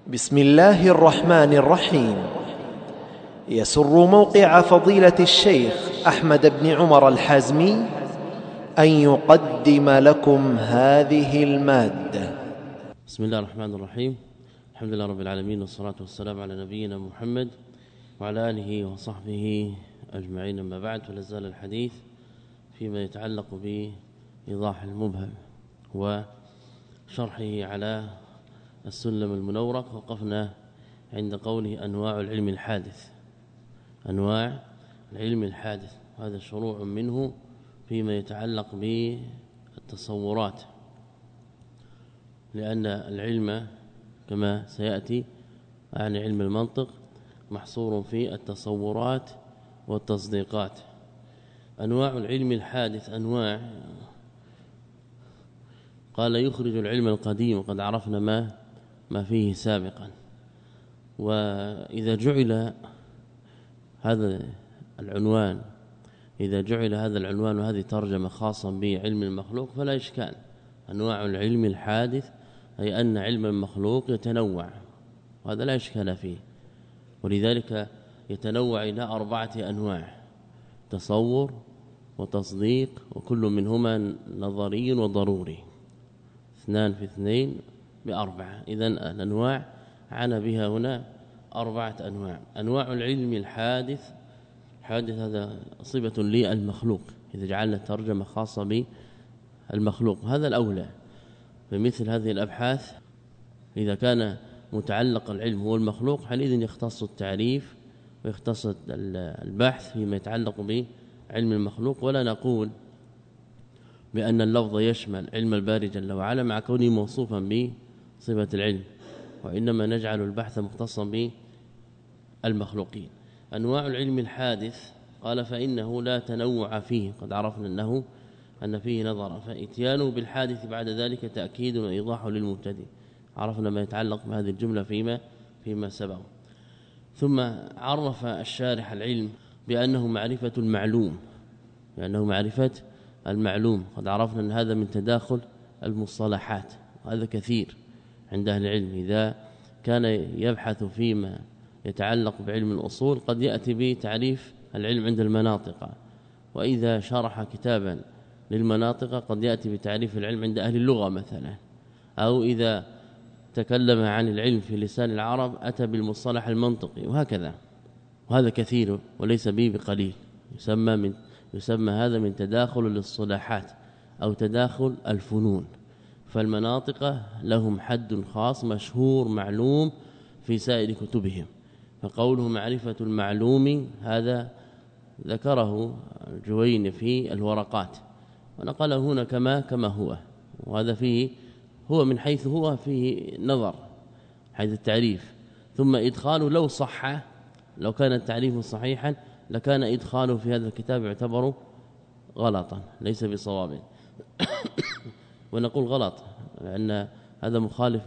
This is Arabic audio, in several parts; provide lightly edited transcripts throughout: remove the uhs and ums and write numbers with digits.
بسم الله الرحمن الرحيم. يسر موقع فضيلة الشيخ أحمد بن عمر الحازمي أن يقدم لكم هذه المادة. بسم الله الرحمن الرحيم. الحمد لله رب العالمين، والصلاة والسلام على نبينا محمد وعلى آله وصحبه أجمعين. أما بعد، فلا زال الحديث فيما يتعلق بإيضاح المبهم وشرحه على السلم المنورق. وقفنا عند قوله أنواع العلم الحادث. أنواع العلم الحادث، هذا شروع منه فيما يتعلق بالتصورات، لأن العلم كما سيأتي عن علم المنطق محصور في التصورات والتصديقات. أنواع العلم الحادث أنواع، قال يخرج العلم القديم، وقد عرفنا ما فيه سابقا. وإذا جعل هذا العنوان وهذه ترجمة خاصة بعلم المخلوق فلا إشكال. أنواع العلم الحادث أي أن علم المخلوق يتنوع، وهذا لا إشكال فيه، ولذلك يتنوع إلى 4 أنواع: تصور وتصديق، وكل منهما نظري وضروري، 2 في 2 ب4. إذن الأنواع عنا بها هنا 4 أنواع. أنواع العلم الحادث، حادث هذا صفة للمخلوق، إذا جعلنا ترجمة خاصة بالمخلوق هذا الأولى. بمثل هذه الأبحاث إذا كان متعلق العلم هو المخلوق، حينئذ يختص التعريف ويختص البحث فيما يتعلق بعلم المخلوق، ولا نقول بأن اللفظ يشمل علم الباري جل وعلا مع كونه موصوفا بصفة العلم، وإنما نجعل البحث مختصا بالمخلوقين. أنواع العلم الحادث قال فإنه لا تنوع فيه، قد عرفنا أن فيه نظرا، فإتيانه بالحادث بعد ذلك تأكيد وإيضاح للمبتدئ. عرفنا ما يتعلق بهذه الجملة فيما سبق. ثم عرف الشارح العلم بأنه معرفة المعلوم، قد عرفنا أن هذا من تداخل المصطلحات، وهذا كثير عند أهل العلم. إذا كان يبحث فيما يتعلق بعلم الأصول قد يأتي بتعريف العلم عند المناطق، وإذا شرح كتابا للمناطق قد يأتي بتعريف العلم عند أهل اللغة مثلا، أو إذا تكلم عن العلم في لسان العرب أتى بالمصطلح المنطقي، وهكذا. وهذا كثير وليس به بقليل. يسمى هذا من تداخل الاصطلاحات أو تداخل الفنون. فالمناطق لهم حد خاص مشهور معلوم في سائر كتبهم، فقوله معرفة المعلوم هذا ذكره الجويني في الورقات، ونقله هنا كما هو. وهذا فيه هو من حيث هو فيه نظر حيث التعريف. ثم إدخاله لو كان التعريف صحيحا لكان إدخاله في هذا الكتاب يعتبر غلطا ليس بصواب. ونقول غلط لأن هذا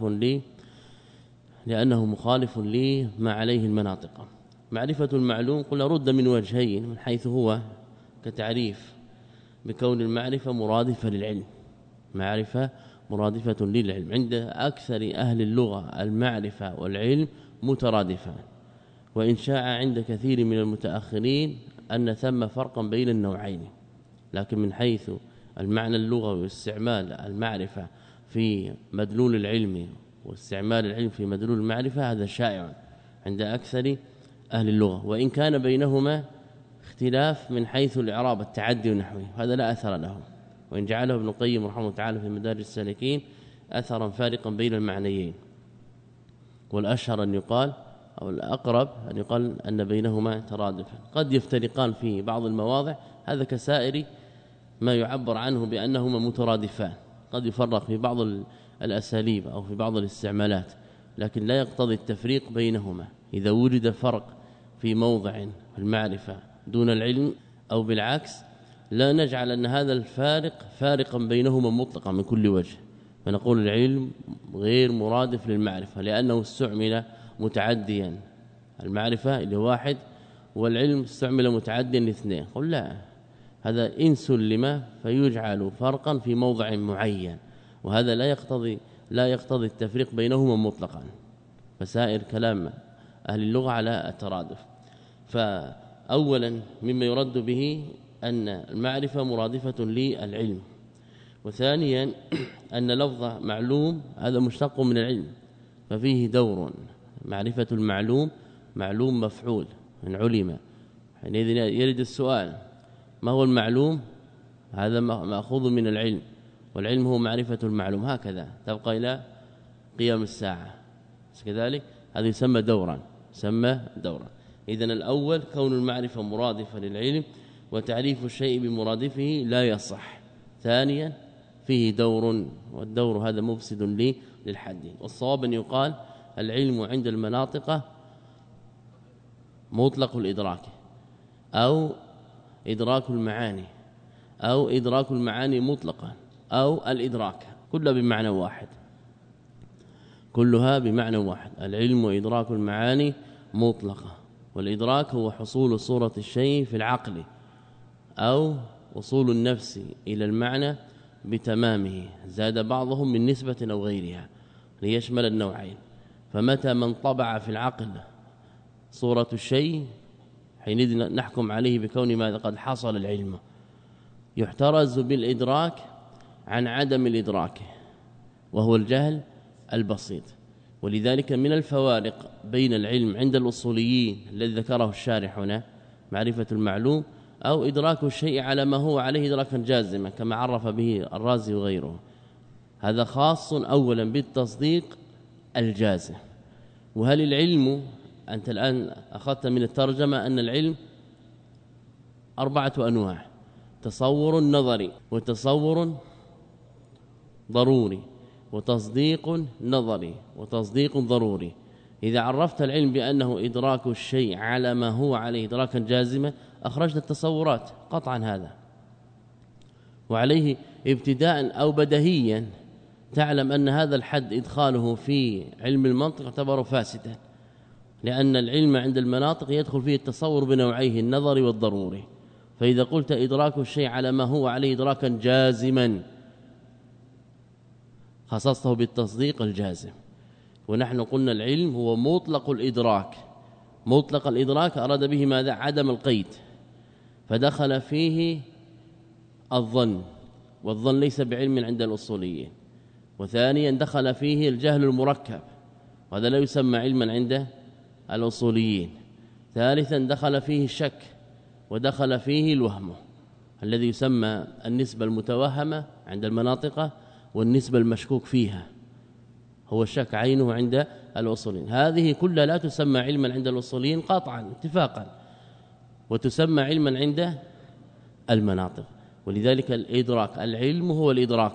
لأنه مخالف لما عليه المناطق. معرفة المعلوم قلنا رد من وجهين: من حيث هو كتعريف بكون المعرفة مرادفة للعلم، معرفة مرادفة للعلم. عند أكثر أهل اللغة المعرفة والعلم مترادفان، وإن شاع عند كثير من المتأخرين أن ثم فرقا بين النوعين، لكن من حيث المعنى اللغوي واستعمال المعرفة في مدلول العلم واستعمال العلم في مدلول المعرفة هذا شائع عند أكثر أهل اللغة، وإن كان بينهما اختلاف من حيث الإعراب التعدي ونحوه، هذا لا أثر له، وإن جعله ابن القيم رحمه الله تعالى في مدارج السالكين أثرا فارقا بين المعنيين. والأشهر أن يقال أو الأقرب أن يقال أن بينهما ترادفا، قد يفترقان في بعض المواضع، هذا كسائر ما يعبر عنه بأنهما مترادفان. قد يفرق في بعض الأساليب أو في بعض الاستعمالات، لكن لا يقتضي التفريق بينهما. إذا وجد فرق في موضع المعرفة دون العلم أو بالعكس، لا نجعل أن هذا الفارق فارقا بينهما مطلقا من كل وجه، فنقول العلم غير مرادف للمعرفة لأنه استعمل متعديا، المعرفة لواحد والعلم استعمل متعديا لاثنين. قل لا، هذا إن سلم فيجعل فرقا في موضع معين، وهذا لا يقتضي التفريق بينهما مطلقا، فسائر كلام أهل اللغة على الترادف. فأولا مما يرد به أن المعرفة مرادفة للعلم، وثانيا أن لفظ معلوم هذا مشتق من العلم ففيه دور، معرفة المعلوم معلوم مفعول من علم، حينئذ يرد السؤال ما هو المعلوم؟ هذا مأخوذ من العلم، والعلم هو معرفة المعلوم، هكذا تبقى إلى قيام الساعة كذلك. هذا يسمى دورا، إذن الأول كون المعرفة مرادفة للعلم وتعريف الشيء بمرادفه لا يصح. ثانيا فيه دور، والدور هذا مفسد للحد. والصواب أن يقال العلم عند المناطق مطلق الإدراك أو إدراك المعاني أو إدراك المعاني مطلقا أو الإدراك، كلها بمعنى واحد، كلها بمعنى واحد. العلم وإدراك المعاني مطلقة، والإدراك هو حصول صورة الشيء في العقل أو وصول النفس إلى المعنى بتمامه، زاد بعضهم من نسبة أو غيرها ليشمل النوعين. فمتى من طبع في العقل صورة الشيء حينئذ نحكم عليه بكون ماذا قد حصل العلم. يحترز بالإدراك عن عدم الإدراك وهو الجهل البسيط. ولذلك من الفوارق بين العلم عند الأصوليين الذي ذكره الشارح هنا معرفة المعلوم أو إدراك الشيء على ما هو عليه إدراكا جازما كما عرف به الرازي وغيره، هذا خاص أولا بالتصديق الجازم. وهل العلم، أنت الآن أخذت من الترجمة أن العلم 4 أنواع: تصور نظري وتصور ضروري وتصديق نظري وتصديق ضروري. إذا عرفت العلم بأنه إدراك الشيء على ما هو عليه إدراكا جازما أخرجت التصورات قطعا هذا، وعليه ابتداء أو بدهيا تعلم أن هذا الحد إدخاله في علم المنطق يعتبر فاسدا، لأن العلم عند المناطق يدخل فيه التصور بنوعيه النظري والضروري. فإذا قلت إدراك الشيء على ما هو عليه إدراكا جازما خصصته بالتصديق الجازم. ونحن قلنا العلم هو مطلق الإدراك، مطلق الإدراك أراد به ماذا؟ عدم القيد، فدخل فيه الظن، والظن ليس بعلم عند الأصوليين. وثانيا دخل فيه الجهل المركب، وهذا لا يسمى علما عند الأصوليين. ثالثا دخل فيه الشك، ودخل فيه الوهم الذي يسمى النسبة المتوهمة عند المناطق والنسبة المشكوك فيها، هو الشك عينه عند الأصوليين. هذه كلها لا تسمى علما عند الأصوليين قطعا اتفاقا، وتسمى علما عند المناطق. ولذلك الإدراك، العلم هو الإدراك،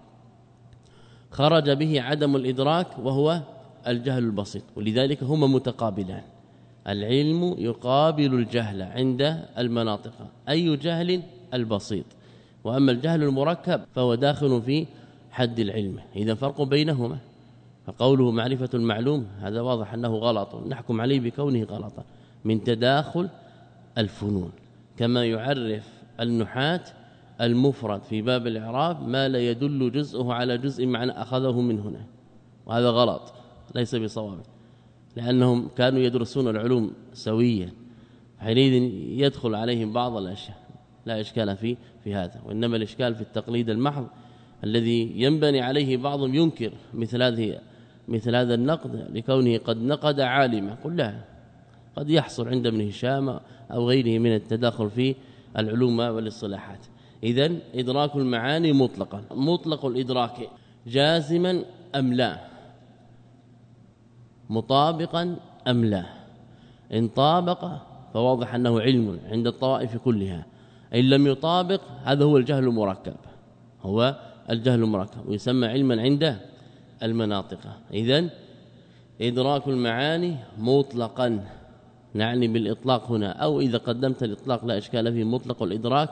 خرج به عدم الإدراك وهو الجهل البسيط، ولذلك هما متقابلان. العلم يقابل الجهل عند المناطق، أي جهل؟ البسيط. وأما الجهل المركب فهو داخل في حد العلم، إذا فرق بينهما. فقوله معرفة المعلوم هذا واضح أنه غلط، نحكم عليه بكونه غلطا من تداخل الفنون، كما يعرف النحاة المفرد في باب الإعراب ما لا يدل جزءه على جزء معنى أخذه من هنا، وهذا غلط ليس بصواب، لأنهم كانوا يدرسون العلوم سويا، حينئذ يدخل عليهم بعض الأشياء، لا إشكال في هذا. وإنما الإشكال في التقليد المحض الذي ينبني عليه بعضهم ينكر مثل هذا النقد لكونه قد نقد عالمة كلها، قد يحصل عند ابن هشام أو غيره من التداخل في العلوم والاصطلاحات. إذن إدراك المعاني مطلقا، مطلق الإدراك جازما أم لا، مطابقا أم لا. إن طابق فواضح أنه علم عند الطوائف كلها، إن لم يطابق هذا هو الجهل المركب، هو الجهل المركب ويسمى علما عند المناطق. إذن إدراك المعاني مطلقا، نعني بالإطلاق هنا، أو إذا قدمت الإطلاق لا إشكال فيه مطلق الإدراك.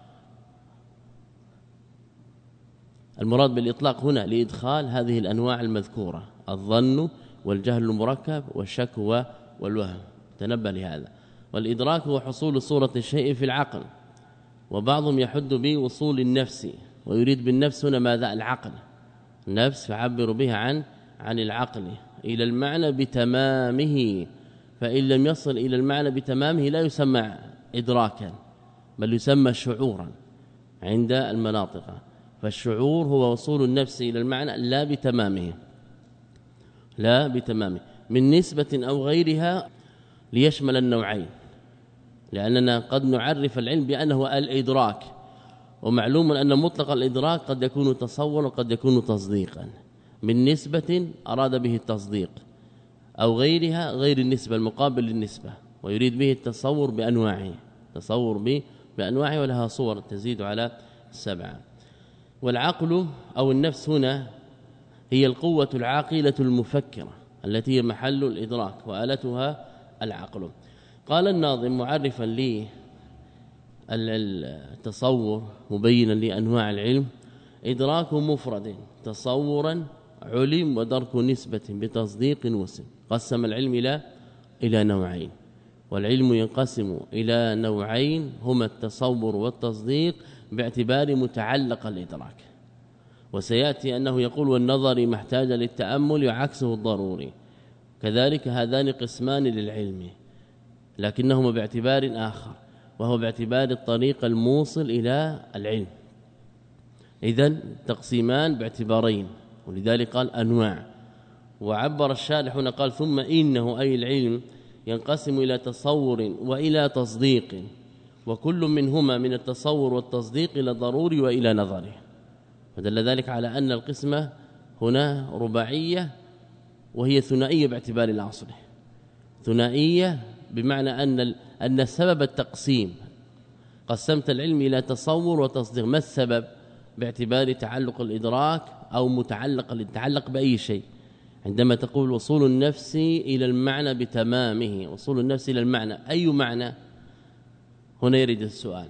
المراد بالإطلاق هنا لإدخال هذه الأنواع المذكورة: الظن والجهل المركب والشك والوهم، تنبه لهذا. والإدراك هو حصول صورة الشيء في العقل، وبعضهم يحد بوصول النفس، ويريد بالنفس هنا ماذا؟ العقل، النفس فعبر بها عن العقل، إلى المعنى بتمامه، فإن لم يصل إلى المعنى بتمامه لا يسمى إدراكا بل يسمى شعورا عند المناطق. فالشعور هو وصول النفس إلى المعنى لا بتمامه، لا بتمامه من نسبة أو غيرها ليشمل النوعين، لأننا قد نعرف العلم بأنه الإدراك، ومعلوم أن مطلق الإدراك قد يكون تصورا وقد يكون تصديقا. من نسبة أراد به التصديق، أو غيرها غير النسبة المقابل للنسبة، ويريد به التصور بأنواعه، تصور بأنواعه ولها صور تزيد على 7. والعقل أو النفس هنا هي القوة العاقلة المفكرة التي هي محل الإدراك وآلتها العقل. قال الناظم معرفا لي التصور مبينا لأنواع العلم: إدراك مفرد تصورا علم ودرك نسبة بتصديق وسم. قسم العلم إلى نوعين، والعلم ينقسم إلى نوعين هما التصور والتصديق باعتبار متعلق الإدراك. وسيأتي أنه يقول والنظر محتاج للتأمل وعكسه الضروري، كذلك هذان قسمان للعلم لكنهما باعتبار آخر، وهو باعتبار الطريق الموصل إلى العلم. إذن تقسيمان باعتبارين، ولذلك قال أنواع. وعبر الشارح هنا قال ثم إنه أي العلم ينقسم إلى تصور وإلى تصديق، وكل منهما من التصور والتصديق إلى ضروري وإلى نظري. فدل ذلك على أن القسمة هنا رباعية وهي ثنائية باعتبار الأصل. ثنائية بمعنى أن سبب التقسيم قسمت العلم إلى تصور وتصديق. ما السبب؟ باعتبار تعلق الإدراك أو متعلق بأي شيء. عندما تقول وصول النفس إلى المعنى بتمامه، وصول النفس إلى المعنى أي معنى؟ هنا يريد السؤال.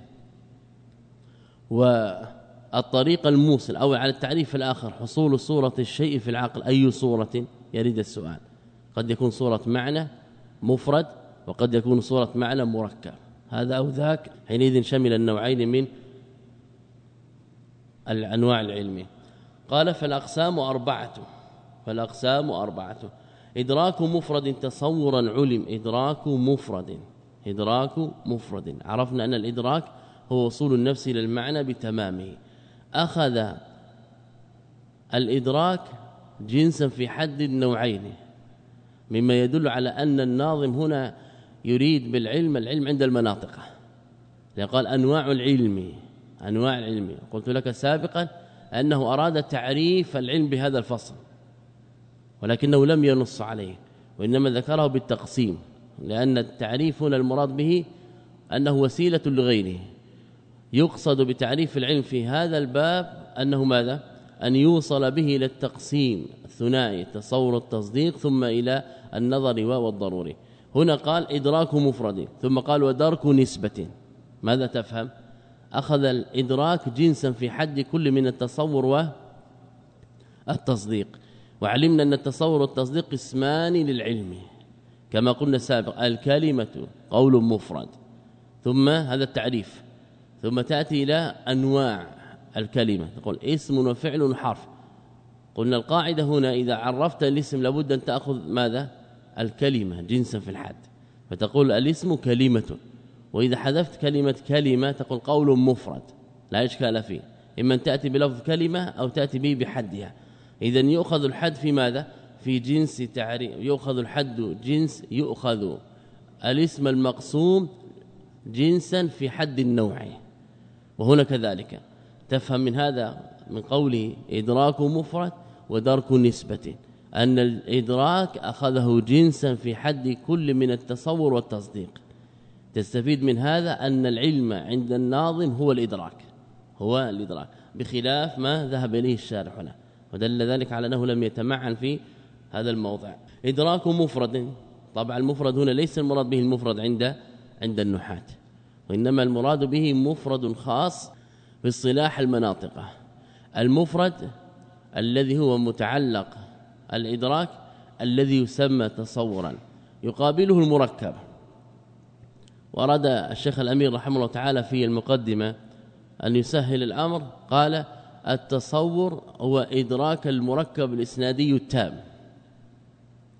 والطريق الموصل أو على التعريف الآخر حصول صورة الشيء في العقل أي صورة؟ يريد السؤال. قد يكون صورة معنى مفرد وقد يكون صورة معنى مركب، هذا أو ذاك، حينئذ شمل النوعين من الأنواع العلمية. قال فالأقسام أربعة: إدراك مفرد تصورا علم. إدراك مفرد عرفنا أن الإدراك هو وصول النفس إلى المعنى بتمامه. أخذ الإدراك جنسا في حد النوعين، مما يدل على أن الناظم هنا يريد بالعلم العلم عند المناطق. قال أنواع العلم. قلت لك سابقا أنه أراد تعريف العلم بهذا الفصل، ولكنه لم ينص عليه وإنما ذكره بالتقسيم، لأن التعريف هنا المراد به أنه وسيلة لغيره. يقصد بتعريف العلم في هذا الباب أنه ماذا؟ أن يوصل به إلى التقسيم الثنائي التصور التصديق ثم إلى النظر والضروري. هنا قال إدراك مفرد ثم قال ودرك نسبة. ماذا تفهم؟ أخذ الإدراك جنسا في حد كل من التصور والتصديق، وعلمنا أن التصور والتصديق اسمان للعلم كما قلنا سابقا. الكلمة قول مفرد، ثم هذا التعريف، ثم تأتي إلى أنواع الكلمة، تقول اسم وفعل وحرف. قلنا القاعدة هنا إذا عرفت الاسم لابد أن تأخذ ماذا؟ الكلمة جنسا في الحد، فتقول الاسم كلمة. وإذا حذفت كلمة تقول قول مفرد لا إشكال فيه، إما أن تأتي بلفظ كلمة أو تأتي به بحدها. إذن يؤخذ الحد في ماذا؟ في جنس تعريف. يؤخذ الحد جنس، يؤخذ الاسم المقسوم جنسا في حد النوع. وهنا كذلك تفهم من هذا من قوله إدراك مفرد ودرك نسبة أن الإدراك أخذه جنسا في حد كل من التصور والتصديق. تستفيد من هذا أن العلم عند الناظم هو الإدراك، بخلاف ما ذهب إليه الشارح هنا، ودل ذلك على أنه لم يتمعن في هذا الموضع. إدراك مفرد، طبعا المفرد هنا ليس المراد به المفرد عند النحاة، وإنما المراد به مفرد خاص في اصطلاح المناطق. المفرد الذي هو متعلق الإدراك الذي يسمى تصورا، يقابله المركب. وأراد الشيخ الأمير رحمه الله تعالى في المقدمة أن يسهل الأمر، قال التصور هو إدراك المركب الإسنادي التام.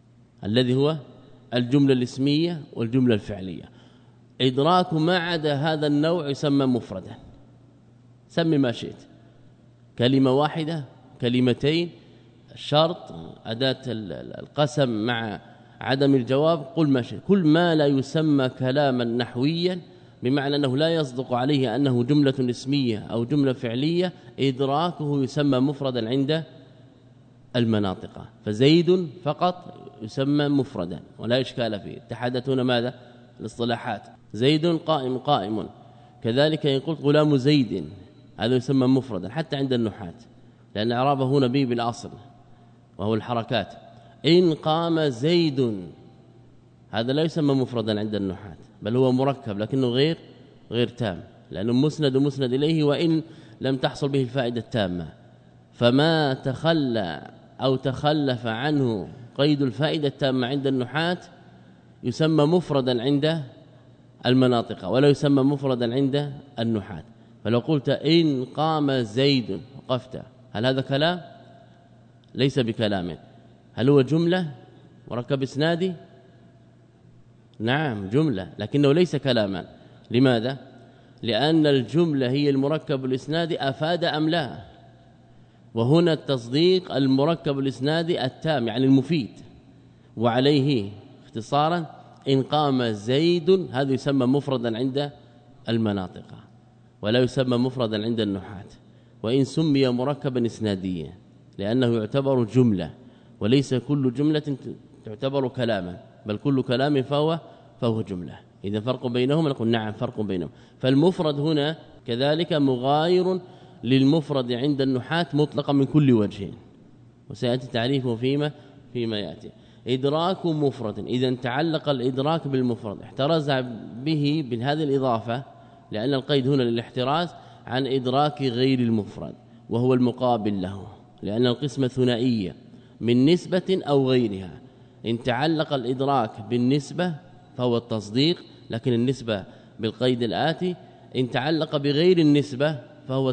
الذي هو الجملة الاسمية والجملة الفعلية. إدراك ما عدا هذا النوع يسمى مفردا، سمي ما شئت، كلمة واحدة، كلمتين، الشرط، أداة القسم مع عدم الجواب، قل ما شئت. كل ما لا يسمى كلاما نحويا بمعنى أنه لا يصدق عليه أنه جملة اسمية أو جملة فعلية، إدراكه يسمى مفردا عند المناطق. فزيد فقط يسمى مفردا ولا إشكال فيه. تحدثون ماذا؟ الاصطلاحات. زيد قائم قائم، كذلك يقول غلام زيد، هذا يسمى مفردا حتى عند النحاة، لأن إعرابه هنا به بالأصل وهو الحركات. إن قام زيد، هذا لا يسمى مفردا عند النحاة، بل هو مركب لكنه غير تام، لأنه مسند ومسند إليه وإن لم تحصل به الفائدة التامة. فما تخلى أو تخلف عنه قيد الفائدة التامة عند النحاة يسمى مفردا عند المناطق ولا يسمى مفردا عند النحاة. فلو قلت إن قام زيد وقفت، هل هذا كلام؟ ليس بكلام. هل هو جملة مركب اسنادي؟ نعم جملة، لكنه ليس كلاما. لماذا؟ لأن الجملة هي المركب الاسنادي أفاد أم لا، وهنا التصديق المركب الاسنادي التام يعني المفيد. وعليه اختصارا إن قام زيد، هذا يسمى مفردا عند المناطق ولا يسمى مفردا عند النحاة، وإن سمي مركبا اسناديا لأنه يعتبر جملة، وليس كل جملة تعتبر كلاما، بل كل كلام فهو جملة. إذا فرق بينهم نقول نعم فرق بينهم. فالمفرد هنا كذلك مغاير للمفرد عند النحاة مطلقا من كل وجه، وسيأتي تعريفه فيما يأتي. إدراك مفرد، إذا تعلق الإدراك بالمفرد احترز به بهذه الإضافة، لأن القيد هنا للاحتراز عن إدراك غير المفرد وهو المقابل له، لأن القسمة ثنائية من نسبة أو غيرها. إن تعلق الإدراك بالنسبة فهو التصديق، لكن النسبة بالقيد الآتي. إن تعلق بغير النسبة فهو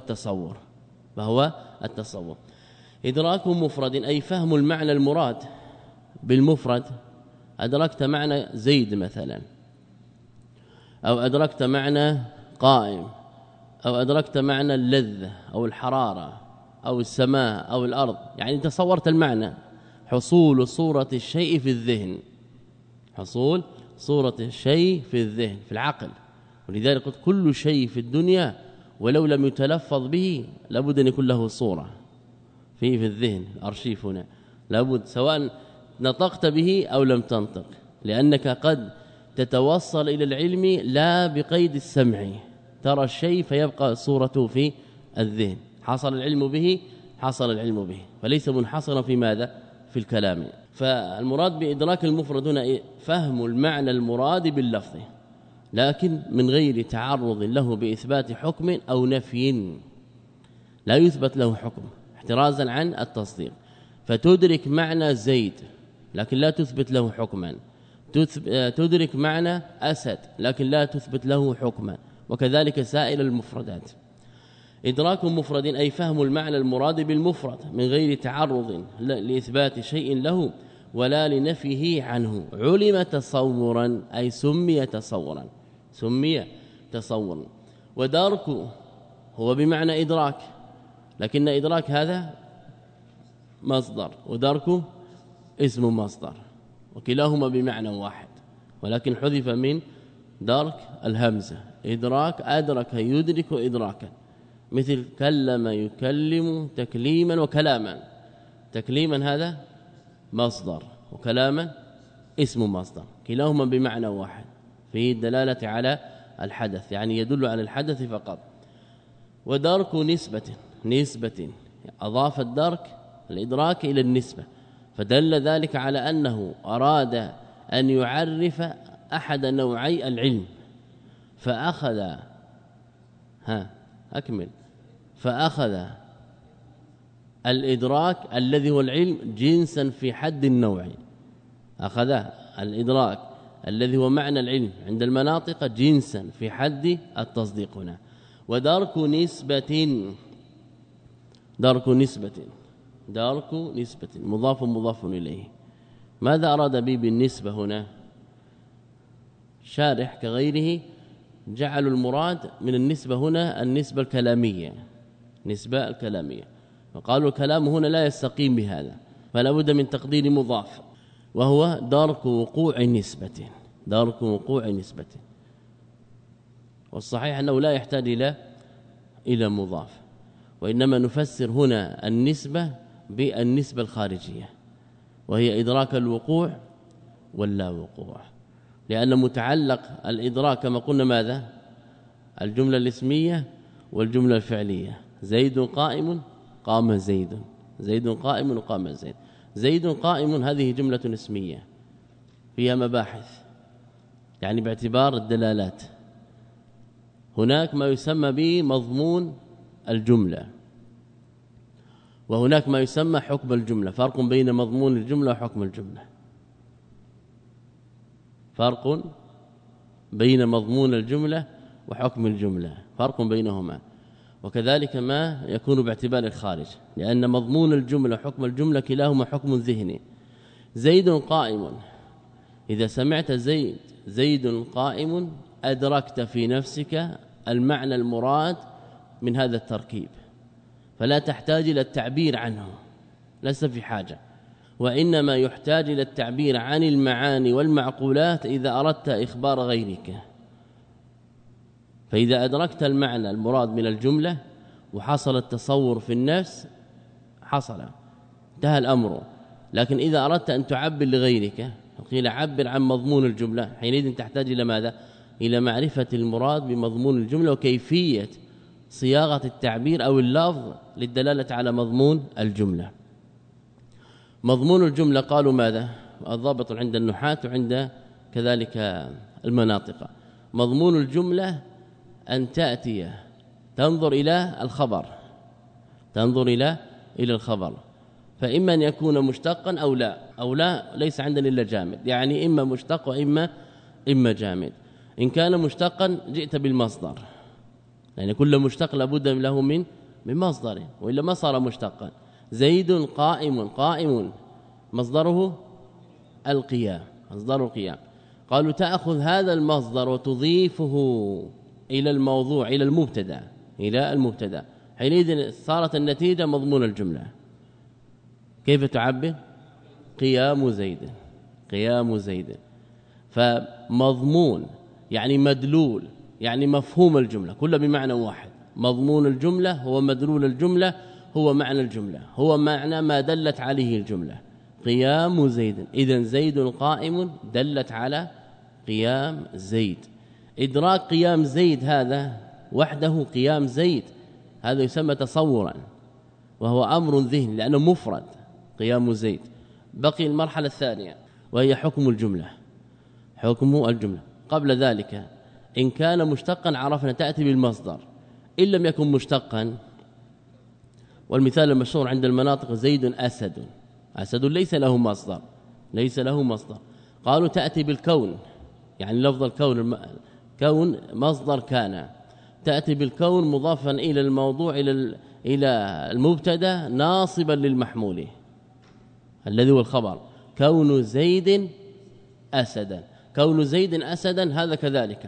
التصور. إدراك مفرد أي فهم المعنى المراد بالمفرد. أدركت معنى زيد مثلا، أو أدركت معنى قائم، أو أدركت معنى اللذة أو الحرارة أو السماء أو الأرض، يعني تصورت المعنى. حصول صورة الشيء في الذهن، حصول صورة الشيء في الذهن في العقل. ولذلك قلت كل شيء في الدنيا ولو لم يتلفظ به لابد أن يكون له صورة في الذهن. الأرشيف هنا لابد سواء نطقت به أو لم تنطق، لأنك قد تتوصل إلى العلم لا بقيد السمع، ترى الشيء فيبقى صورته في الذهن، حصل العلم به فليس منحصرا في ماذا؟ في الكلام. فالمراد بإدراك المفرد هنا فهم المعنى المراد باللفظ، لكن من غير تعرض له بإثبات حكم أو نفي. لا يثبت له حكم احترازا عن التصديق، فتدرك معنى زيد لكن لا تثبت له حكما، تدرك معنى أسد لكن لا تثبت له حكما، وكذلك سائر المفردات. إدراك مفرد أي فهم المعنى المراد بالمفرد من غير تعرض لإثبات شيء له ولا لنفيه عنه. علم تصورا أي سمي تصورا. ودرك هو بمعنى إدراك، لكن إدراك هذا مصدر ودرك اسم مصدر، وكلاهما بمعنى واحد، ولكن حذف من درك الهمزة. إدراك أدرك يدرك إدراكا، مثل كلم يكلم تكليما وكلاما. تكليما هذا مصدر وكلاما اسم مصدر، كلاهما بمعنى واحد في الدلالة على الحدث، يعني يدل على الحدث فقط. ودرك نسبة أضاف الدرك الإدراك إلى النسبة، فدل ذلك على أنه أراد أن يعرف أحد نوعي العلم، فأخذ فأخذ الإدراك الذي هو العلم جنسا في حد النوع، أخذ الإدراك الذي هو معنى العلم عند المناطق جنسا في حد التصديق هنا. ودرك نسبة مضاف إليه ماذا أراد به بالنسبة هنا؟ شارح كغيره جعلوا المراد من النسبة هنا النسبة الكلامية، نسبة الكلامية، وقالوا الكلام هنا لا يستقيم بهذا، فلا بد من تقدير مضاف، وهو درك وقوع نسبة، درك وقوع نسبة. والصحيح أنه لا يحتاج إلى مضاف، وإنما نفسر هنا النسبة بالنسبة الخارجية، وهي إدراك الوقوع واللا وقوع، لأن متعلق الإدراك كما قلنا ماذا؟ الجملة الاسمية والجملة الفعلية. زيد قائم قام زيد، زيد قائم قام زيد. زيد قائم هذه جملة اسمية فيها مباحث، يعني باعتبار الدلالات. هناك ما يسمى بمضمون الجملة، وهناك ما يسمى حكم الجملة. فرق بين مضمون الجملة وحكم الجملة، فرق بين مضمون الجملة وحكم الجملة، فرق بينهما. وكذلك ما يكون باعتبار الخارج، لأن مضمون الجملة وحكم الجملة كلاهما حكم ذهني. زيد قائم، إذا سمعت زيد قائم أدركت في نفسك المعنى المراد من هذا التركيب، فلا تحتاج إلى التعبير عنه، ليس في حاجة، وإنما يحتاج إلى التعبير عن المعاني والمعقولات إذا أردت إخبار غيرك. فإذا أدركت المعنى المراد من الجملة وحصل التصور في النفس حصل، انتهى الأمر. لكن إذا أردت أن تعبر لغيرك، قيل عبر عن مضمون الجملة، حينئذ تحتاج إلى ماذا؟ إلى معرفة المراد بمضمون الجملة وكيفية صياغة التعبير أو اللفظ للدلالة على مضمون الجملة. مضمون الجملة قالوا ماذا؟ الضابط عند النحاة وعند كذلك المناطق. مضمون الجملة أن تأتي تنظر إلى الخبر، تنظر إلى الخبر، فإما أن يكون مشتقا أو لا ليس عندنا إلا جامد، يعني إما مشتق وإما جامد. إن كان مشتقا جئت بالمصدر، يعني كل مشتق لابد له من مصدر، وإلا ما صار مشتقا. زيد قائم، قائم مصدره القيام، مصدر القيام. قالوا تأخذ هذا المصدر وتضيفه إلى الموضوع، إلى المبتدا، حينئذ صارت النتيجة مضمون الجملة. كيف تعبر؟ قيام زيد، قيام زيد. فمضمون يعني مدلول، يعني مفهوم الجملة، كله بمعنى واحد. مضمون الجملة هو مدلول الجملة، هو معنى الجملة، هو معنى ما دلت عليه الجملة. قيام زيد، إذن زيد قائم دلت على قيام زيد. إدراك قيام زيد هذا وحده، قيام زيد هذا يسمى تصورا، وهو أمر ذهني لأنه مفرد قيام زيد. بقي المرحلة الثانية وهي حكم الجملة. حكم الجملة قبل ذلك إن كان مشتقا عرفنا تأتي بالمصدر، إن لم يكن مشتقا، والمثال المشهور عند المناطق زيد أسد، أسد ليس له مصدر، ليس له مصدر. قالوا تأتي بالكون، يعني لفظ الكون كون مصدر كان، تأتي بالكون مضافا إلى الموضوع إلى المبتدا ناصبا للمحمول الذي هو الخبر. كون زيد أسدا، كون زيد أسدا هذا كذلك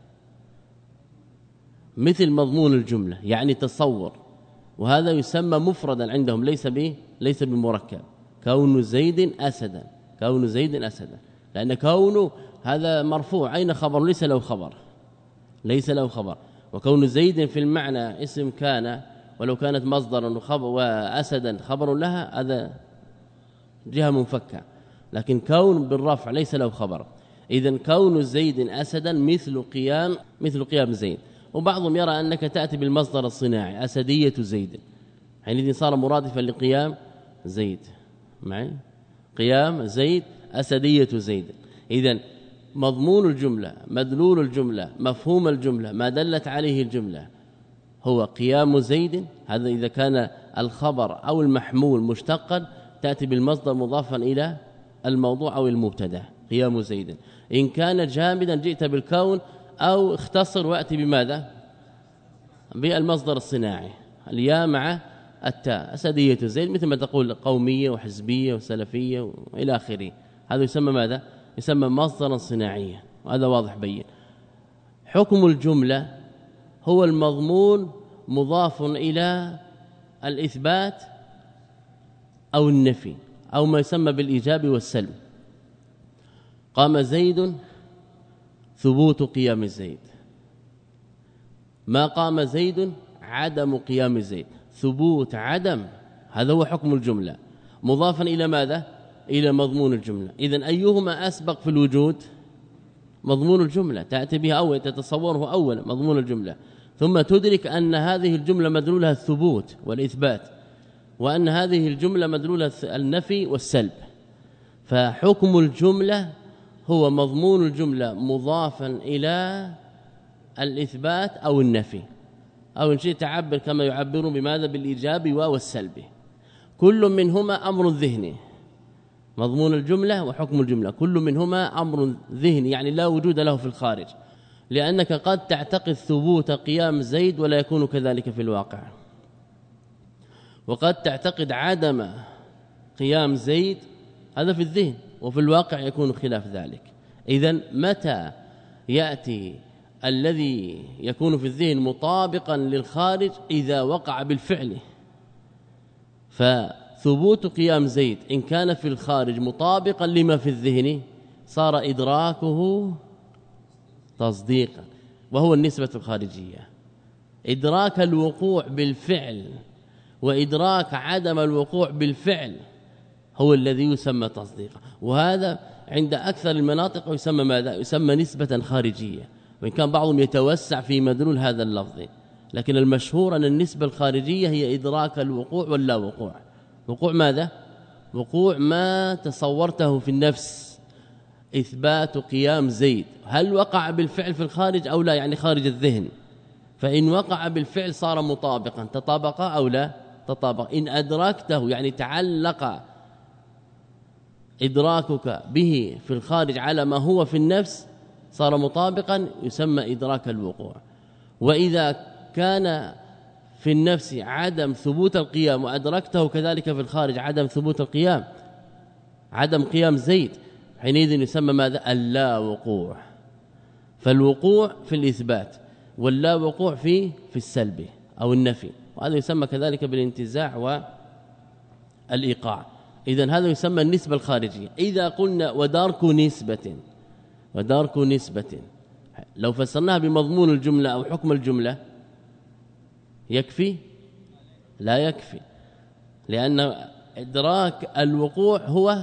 مثل مضمون الجملة، يعني تصور، وهذا يسمى مفردا عندهم ليس بمركب. كون زيد أسدا، كون زيد أسدا، لأن كون هذا مرفوع، أين خبر؟ ليس له خبر، ليس له خبر. وكون زيد في المعنى اسم كان، ولو كانت مصدرا وأسدا خبر لها، هذا جهة منفكة، لكن كون بالرفع ليس له خبر. إذن كون زيد أسدا مثل قيام زيد. وبعضهم يرى أنك تأتي بالمصدر الصناعي أسدية زيد، حينئذ صار مرادفا لقيام زيد، معي قيام زيد أسدية زيد. إذن مضمون الجملة، مدلول الجملة، مفهوم الجملة، ما دلت عليه الجملة هو قيام زيد. هذا إذا كان الخبر أو المحمول مشتقا تأتي بالمصدر مضافا إلى الموضوع أو المبتدا قيام زيد. إن كان جامدا جئت بالكون، أو اختصر وأتي بماذا؟ بالمصدر الصناعي، الياء مع التاء، أسدية زيد، مثل ما تقول قومية وحزبية وسلفية وإلى آخره. هذا يسمى ماذا؟ يسمى مصدرا صناعيا، وهذا واضح بين. حكم الجملة هو المضمون مضاف إلى الإثبات أو النفي أو ما يسمى بالإيجاب والسلب. قام زيد، ثبوت قيام زيد. ما قام زيد، عدم قيام زيد. ثبوت عدم، هذا هو حكم الجملة مضافا إلى ماذا؟ إلى مضمون الجملة. إذن أيهما أسبق في الوجود؟ مضمون الجملة، تأتي بها أول، تتصوره أول مضمون الجملة، ثم تدرك أن هذه الجملة مدلولها الثبوت والإثبات، وأن هذه الجملة مدلولها النفي والسلب. فحكم الجملة هو مضمون الجملة مضافا إلى الإثبات أو النفي، أو إن شئت تعبر كما يعبرون بماذا؟ بالإيجاب والسلب. كل منهما أمر ذهني، مضمون الجملة وحكم الجملة كل منهما أمر ذهني، يعني لا وجود له في الخارج، لأنك قد تعتقد ثبوت قيام زيد ولا يكون كذلك في الواقع، وقد تعتقد عدم قيام زيد، هذا في الذهن، وفي الواقع يكون خلاف ذلك. إذن متى يأتي الذي يكون في الذهن مطابقا للخارج؟ إذا وقع بالفعل. فثبوت قيام زيد إن كان في الخارج مطابقا لما في الذهن صار إدراكه تصديقا، وهو النسبة الخارجية. إدراك الوقوع بالفعل وإدراك عدم الوقوع بالفعل هو الذي يسمى تصديقا، وهذا عند أكثر المناطق يسمى ماذا؟ يسمى نسبة خارجية، وإن كان بعضهم يتوسع في مدلول هذا اللفظ، لكن المشهور أن النسبة الخارجية هي إدراك الوقوع واللا وقوع. وقوع ماذا؟ وقوع ما تصورته في النفس، إثبات قيام زيد، هل وقع بالفعل في الخارج أو لا؟ يعني خارج الذهن. فإن وقع بالفعل صار مطابقا، تطابق أو لا تطابق. إن أدركته يعني تعلق إدراكك به في الخارج على ما هو في النفس صار مطابقا، يسمى إدراك الوقوع. وإذا كان في النفس عدم ثبوت القيام وأدركته كذلك في الخارج عدم ثبوت القيام، عدم قيام زيد، حينئذ يسمى ماذا؟ اللا وقوع. فالوقوع في الإثبات واللا وقوع في السلب أو النفي، وهذا يسمى كذلك بالانتزاع والإيقاع. إذن هذا يسمى النسبة الخارجية. إذا قلنا ودارك نسبة، لو فسرناها بمضمون الجملة أو حكم الجملة يكفي؟ لا يكفي، لأن إدراك الوقوع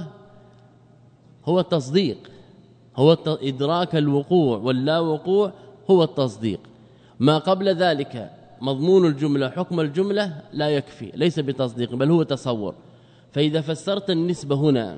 هو التصديق، إدراك الوقوع واللا وقوع هو التصديق. ما قبل ذلك مضمون الجملة حكم الجملة لا يكفي، ليس بتصديق بل هو تصور. فإذا فسرت النسبة هنا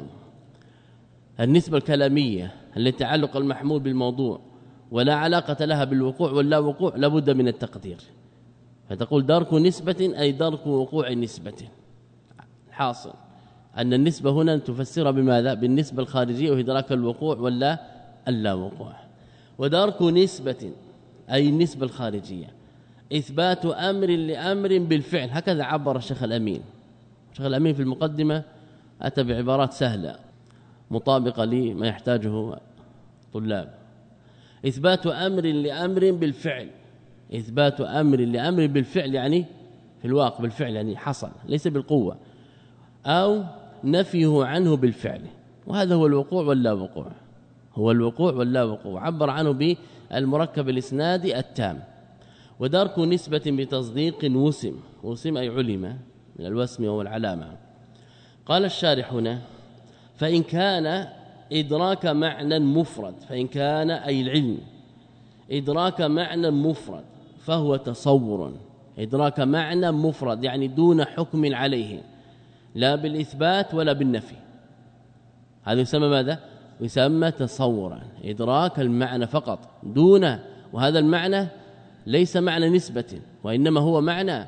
النسبة الكلامية التي تعلق المحمول بالموضوع ولا علاقة لها بالوقوع واللا وقوع، لابد من التقدير. فتقول درك نسبة أي درك وقوع نسبة. حاصل أن النسبة هنا تفسرها بماذا؟ بالنسبة الخارجية وإدراك الوقوع ولا اللا وقوع. ودرك نسبة أي النسبة الخارجية إثبات أمر لأمر بالفعل، هكذا عبر الشيخ الأمين. الشيخ الأمين في المقدمة أتى بعبارات سهلة مطابقة لما يحتاجه طلاب. إثبات أمر لأمر بالفعل، إثبات أمر لأمر بالفعل يعني في الواقع بالفعل، يعني حصل ليس بالقوة، أو نفيه عنه بالفعل، وهذا هو الوقوع واللا وقوع، هو الوقوع واللا وقوع، عبر عنه بالمركب الإسنادي التام. ودرك نسبة بتصديق وسم أي علم من الوسم والعلامة. قال الشارح هنا فإن كان إدراك معنى مفرد، فإن كان أي العلم إدراك معنى مفرد فهو تصور. إدراك معنى مفرد يعني دون حكم عليه، لا بالإثبات ولا بالنفي، هذا يسمى ماذا؟ يسمى تصورا. إدراك المعنى فقط دون، وهذا المعنى ليس معنى نسبة، وإنما هو معنى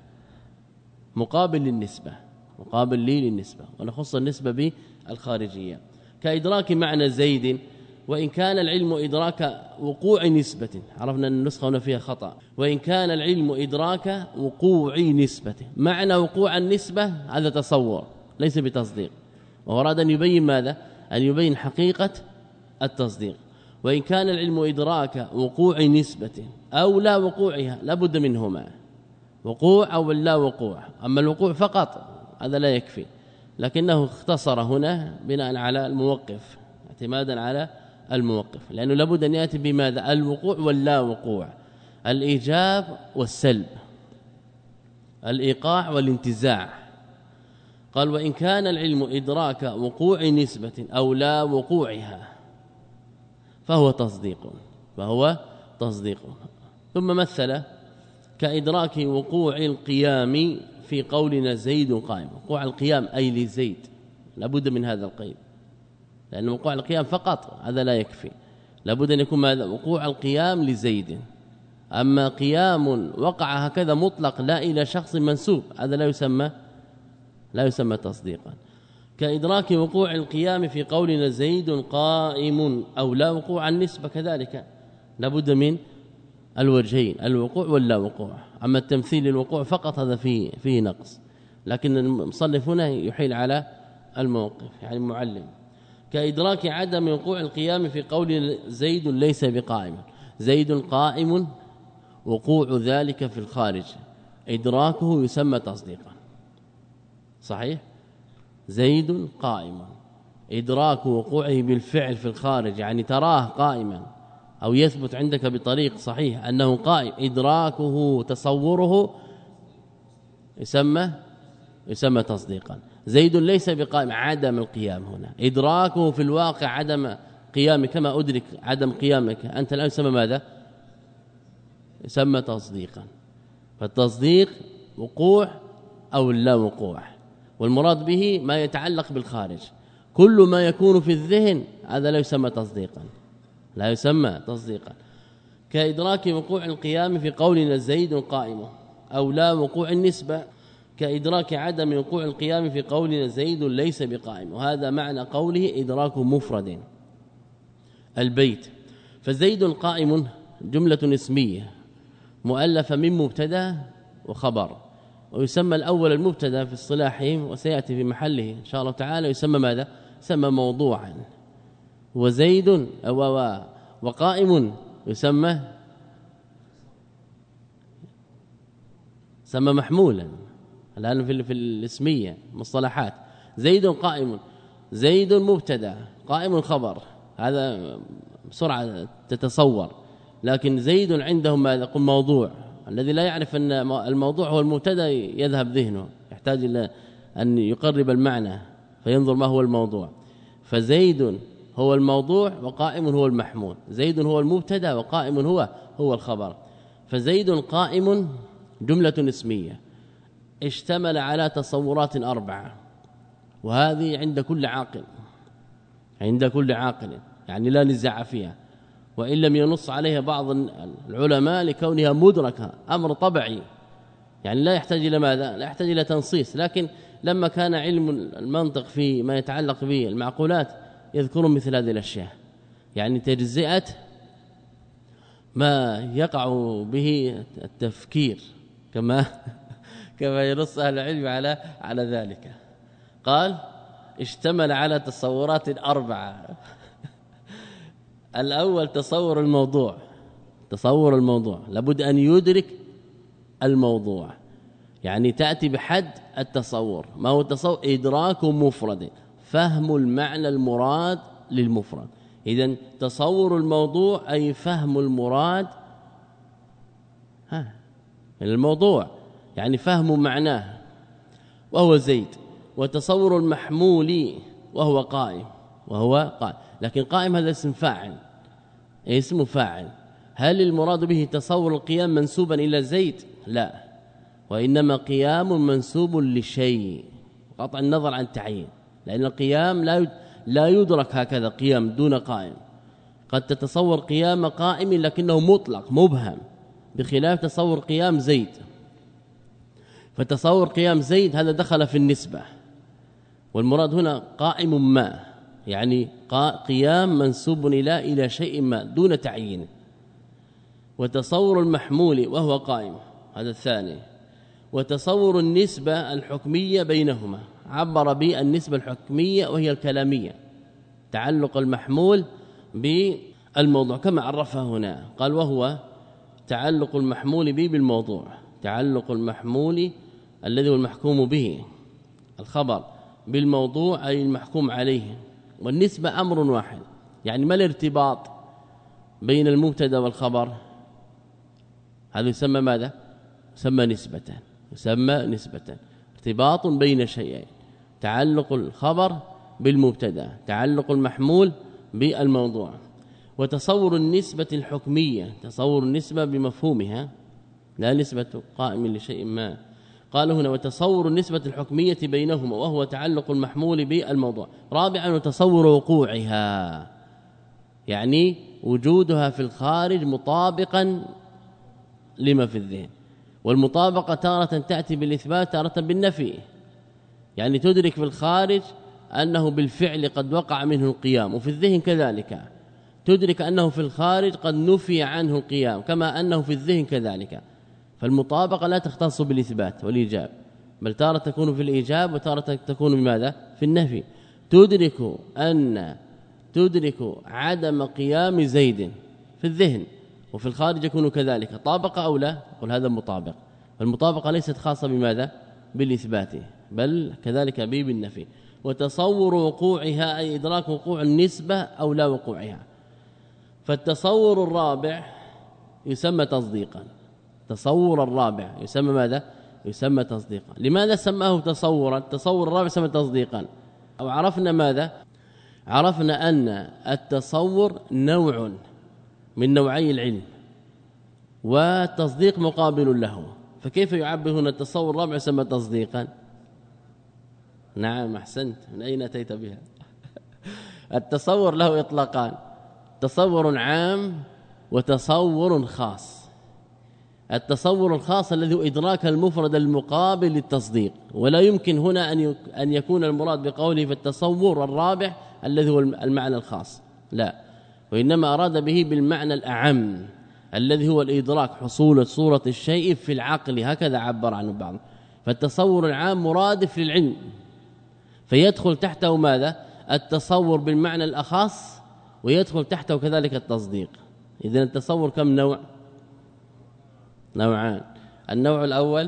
مقابل للنسبة، مقابل للنسبة، ونخص النسبة بالخارجية. كإدراك معنى زيد، وإن كان العلم إدراك وقوع نسبة، عرفنا أن النسخة هنا فيها خطأ، وإن كان العلم إدراك وقوع نسبة، معنى وقوع النسبة هذا تصور ليس بتصديق، وأراد أن يبين ماذا؟ أن يبين حقيقة التصديق. وإن كان العلم إدراك وقوع نسبة أو لا وقوعها لابد منهما، وقوع أو لا وقوع. أما الوقوع فقط هذا لا يكفي، لكنه اختصر هنا بناء على الموقف، اعتمادا على الموقف، لأنه لابد أن يأتي بماذا؟ الوقوع واللا وقوع، الإيجاب والسلب، الإيقاع والانتزاع. قال وإن كان العلم إدراك وقوع نسبة أو لا وقوعها فهو تصديق. ثم مثل كإدراك وقوع القيام في قولنا زيد قائم. وقوع القيام أي لزيد، لابد من هذا القيد، لأن وقوع القيام فقط هذا لا يكفي، لابد أن يكون هذا وقوع القيام لزيد. أما قيام وقع هكذا مطلق لا إلى شخص منسوب هذا لا يسمى تصديقا. كإدراك وقوع القيام في قولنا زيد قائم أو لا وقوع النسبة كذلك، لابد من الوجهين، الوقوع واللا وقوع. أما التمثيل للوقوع فقط هذا فيه نقص، لكن المصنف هنا يحيل على الموقف، يعني المعلم. كإدراك عدم وقوع القيام في قول زيد ليس بقائم. زيد قائم وقوع ذلك في الخارج إدراكه يسمى تصديقا، صحيح؟ زيد قائم إدراك وقوعه بالفعل في الخارج، يعني تراه قائما أو يثبت عندك بطريق صحيح أنه قائم، إدراكه تصوره يسمى تصديقا. زيد ليس بقائم، عدم القيام هنا إدراكه في الواقع عدم قيامك، كما أدرك عدم قيامك أنت الآن يسمى ماذا؟ يسمى تصديقا. فالتصديق وقوع أو لا وقوع، والمراد به ما يتعلق بالخارج. كل ما يكون في الذهن هذا لا يسمى تصديقا. كإدراك وقوع القيام في قولنا زيد قائم أو لا وقوع النسبة، كإدراك عدم وقوع القيام في قولنا زيد ليس بقائم، وهذا معنى قوله إدراك مفرد. البيت فزيد قائم جملة اسمية مؤلفة من مبتدا وخبر، ويسمى الأول المبتدا في اصطلاحهم وسيأتي في محله إن شاء الله تعالى، يسمى ماذا؟ يسمى موضوعا. وزيد وقائم يسمى محمولا. الآن في الاسمية مصطلحات، زيد قائم، زيد مبتدا، قائم خبر، هذا بسرعة تتصور. لكن زيد عندهم ماذا؟ يقول موضوع. الذي لا يعرف أن الموضوع هو المبتدا يذهب ذهنه، يحتاج إلى أن يقرب المعنى فينظر ما هو الموضوع. فزيد هو الموضوع وقائم هو المحمول، زيد هو المبتدا وقائم هو الخبر. فزيد قائم جملة اسمية اشتمل على تصورات 4، وهذه عند كل عاقل يعني لا نزاع فيها، وإن لم ينص عليها بعض العلماء لكونها مدركة، أمر طبيعي، يعني لا يحتاج إلى ماذا؟ لا يحتاج إلى تنصيص. لكن لما كان علم المنطق في ما يتعلق به المعقولات يذكرون مثل هذه الأشياء، يعني تجزئة ما يقع به التفكير كما ينص أهل العلم على ذلك. قال اشتمل على تصورات 4. الأول تصور الموضوع، لابد أن يدرك الموضوع، يعني تأتي بحد التصور. ما هو التصور؟ إدراك مفرد، فهم المعنى المراد للمفرد. إذن تصور الموضوع أي فهم المراد من الموضوع، يعني فهم معناه وهو زيد. وتصور المحمول وهو قائم لكن قائم هذا اسم فاعل. هل المراد به تصور القيام منسوبا إلى زيد؟ لا، وإنما قيام منسوب لشيء، قطع النظر عن تعيين، لأن القيام لا يدرك هكذا قيام دون قائم. قد تتصور قيام قائم لكنه مطلق مبهم، بخلاف تصور قيام زيد. فتصور قيام زيد هذا دخل في النسبة، والمراد هنا قائم ما، يعني قيام منسوب إلى شيء ما دون تعيين. وتصور المحمول وهو قائم هذا الثاني. وتصور النسبة الحكمية بينهما، عبر بالنسبة الحكمية وهي الكلامية، تعلق المحمول بالموضوع كما عرفها هنا قال وهو تعلق المحمول به بالموضوع تعلق المحمول الذي هو المحكوم به الخبر بالموضوع أي المحكوم عليه والنسبة أمر واحد يعني ما الارتباط بين المبتدا والخبر هذا يسمى ماذا يسمى نسبة ارتباط بين شيئين تعلق الخبر بالمبتدا تعلق المحمول بالموضوع وتصور النسبة الحكمية تصور النسبة بمفهومها لا نسبة قائم لشيء ما قال هنا وتصور النسبة الحكمية بينهما وهو تعلق المحمول بالموضوع رابعا وتصور وقوعها يعني وجودها في الخارج مطابقا لما في الذهن والمطابقة تارة تأتي بالإثبات تارة بالنفي يعني تدرك في الخارج أنه بالفعل قد وقع منه القيام وفي الذهن كذلك تدرك أنه في الخارج قد نفي عنه القيام كما أنه في الذهن كذلك فالمطابقة لا تختص بالإثبات والإيجاب بل تارة تكون في الإيجاب وتارة تكون بماذا في النفي تدرك عدم قيام زيد في الذهن وفي الخارج يكون كذلك طابق أو لا قل هذا مطابق المطابقة ليست خاصة بماذا بالإثبات بل كذلك بالنفي وتصور وقوعها أي إدراك وقوع النسبة أو لا وقوعها فالتصور الرابع يسمى تصديقا تصور الرابع يسمى ماذا يسمى تصديقا لماذا سماه تصورا التصور الرابع يسمى تصديقا أو عرفنا ماذا عرفنا أن التصور نوع من نوعي العلم والتصديق مقابل له فكيف يعبر هنا التصور الرابع يسمى تصديقا نعم احسنت من اين اتيت بها التصور له اطلاقان تصور عام وتصور خاص التصور الخاص الذي هو ادراك المفرد المقابل للتصديق ولا يمكن هنا ان يكون المراد بقوله في التصور الرابع الذي هو المعنى الخاص لا وانما اراد به بالمعنى الاعم الذي هو الادراك حصول صورة الشيء في العقل هكذا عبر عنه بعض فالتصور العام مرادف للعلم فيدخل تحته ماذا التصور بالمعنى الأخص ويدخل تحته كذلك التصديق إذن التصور كم نوع نوعان النوع الأول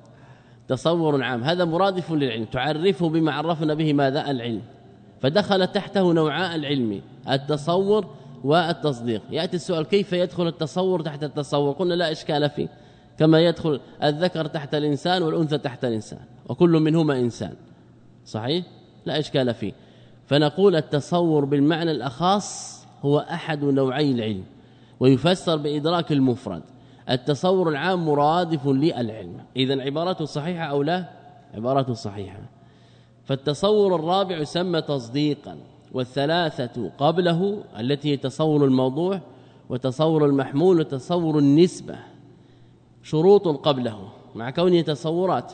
تصور عام هذا مرادف للعلم تعرفه بما عرفنا به ماذا العلم فدخل تحته نوعاء العلم التصور والتصديق يأتي السؤال كيف يدخل التصور تحت التصور قلنا لا إشكال فيه كما يدخل الذكر تحت الإنسان والأنثى تحت الإنسان وكل منهما إنسان صحيح لا إشكال فيه فنقول التصور بالمعنى الأخص هو أحد نوعي العلم ويفسر بإدراك المفرد التصور العام مرادف للعلم إذن عبارته صحيحة أو لا عبارته صحيحة فالتصور الرابع يسمى تصديقا والثلاثة قبله التي هي تصور الموضوع وتصور المحمول وتصور النسبة شروط قبله مع كونه تصورات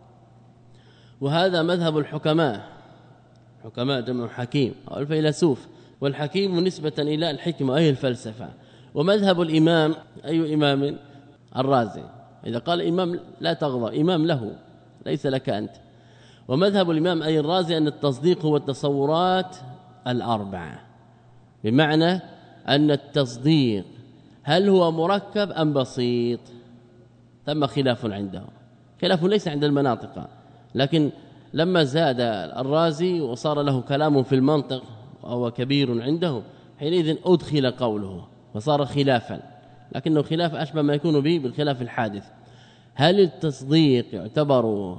وهذا مذهب الحكماء حكماء جمع حكيم أو الفيلسوف والحكيم نسبة إلى الحكمة أي الفلسفة ومذهب الإمام أي إمام الرازي إذا قال إمام لا تغضى إمام له ليس لك أنت ومذهب الإمام أي الرازي أن التصديق هو التصورات الأربعة بمعنى أن التصديق هل هو مركب أم بسيط ثم خلاف عنده خلاف ليس عند المناطق لكن لما زاد الرازي وصار له كلام في المنطق وهو كبير عنده حينئذ أدخل قوله وصار خلافا لكنه خلاف أشبه ما يكون به بالخلاف الحادث هل التصديق يعتبر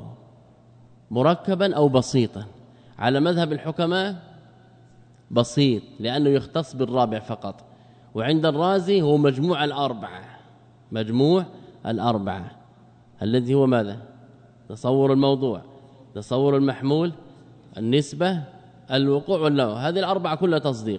مركبا أو بسيطا على مذهب الحكماء بسيط لأنه يختص بالرابع فقط وعند الرازي هو مجموع الأربعة الذي هو ماذا تصور الموضوع تصور المحمول النسبة الوقوع والنوع هذه الأربعة كلها تصديق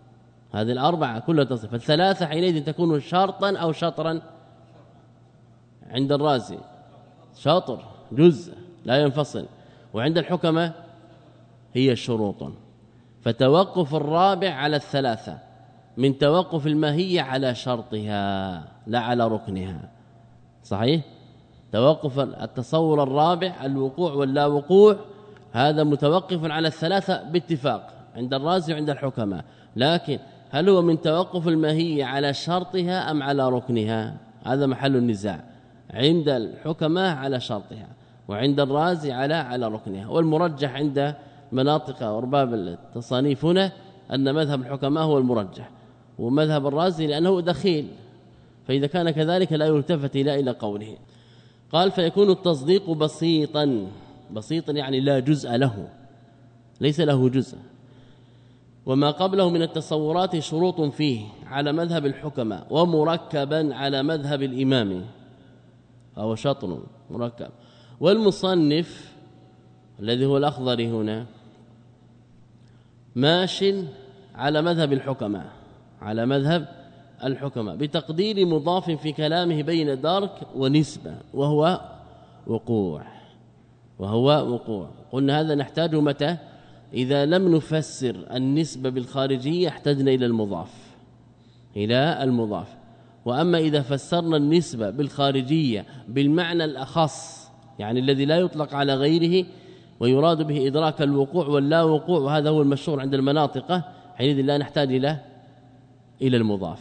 فالثلاثة حينئذ تكون شرطا أو شطرا عند الرازي شاطر جزء لا ينفصل وعند الحكماء هي شروط فتوقف الرابع على الثلاثة من توقف الماهية على شرطها لا على ركنها صحيح توقف التصور الرابع الوقوع واللا وقوع هذا متوقف على الثلاثة باتفاق عند الرازي وعند الحكماء، لكن هل هو من توقف الماهية على شرطها أم على ركنها؟ هذا محل النزاع. عند الحكماء على شرطها، وعند الرازي على ركنها. والمرجح عند مناطق وارباب التصانيف هنا أن مذهب الحكماء هو المرجح، ومذهب الرازي لأنه دخيل، فإذا كان كذلك لا يلتفت إلى قوله. قال فيكون التصديق بسيطا يعني لا جزء له، ليس له جزء، وما قبله من التصورات شروط فيه على مذهب الحكماء، ومركبا على مذهب الإمام، أو شطر مركب. والمصنف الذي هو الأخضر هنا ماش على مذهب الحكماء بتقدير مضاف في كلامه بين درك ونسبة، وهو وقوع. قلنا هذا نحتاج متى؟ إذا لم نفسر النسبة بالخارجية احتجنا إلى المضاف. وأما إذا فسرنا النسبة بالخارجية بالمعنى الأخص، يعني الذي لا يطلق على غيره ويراد به إدراك الوقوع واللا وقوع، وهذا هو المشهور عند المناطق، حينئذ لا نحتاج إلى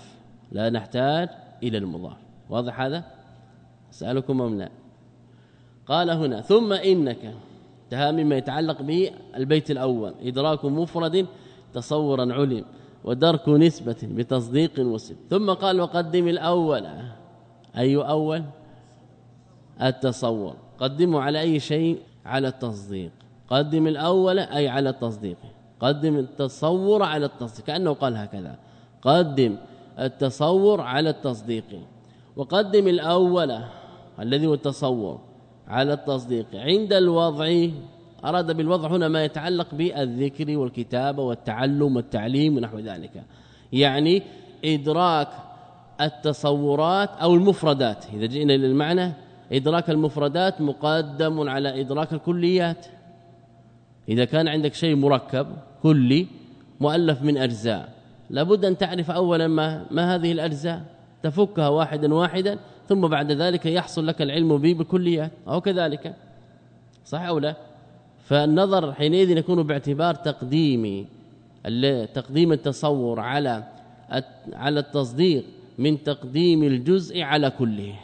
المضاف. واضح هذا؟ أسألكم أم لا؟ قال هنا ثم إنك انتهى مما يتعلق به البيت الأول: إدراك مفرد تصورا علم، ودرك نسبة بتصديق وسب. ثم قال وقدم الأول. أي أول؟ التصور. قدموا على أي شيء؟ على التصديق. قدم الأول أي على التصديق، قدم التصور على التصديق، كأنه قال هكذا: قدم التصور على التصديق. وقدم الأول الذي هو التصور على التصديق عند الوضع. أراد بالوضع هنا ما يتعلق بالذكر والكتابة والتعلم والتعليم ونحو ذلك، يعني إدراك التصورات أو المفردات. إذا جئنا للمعنى، إدراك المفردات مقدم على إدراك الكليات. إذا كان عندك شيء مركب كلي مؤلف من أجزاء، لابد أن تعرف أولا ما هذه الأجزاء، تفكها واحدا ثم بعد ذلك يحصل لك العلم به بكليات، أو كذلك صح أو لا؟ فالنظر حينئذ يكون باعتبار تقديم التصور على التصديق من تقديم الجزء على كله،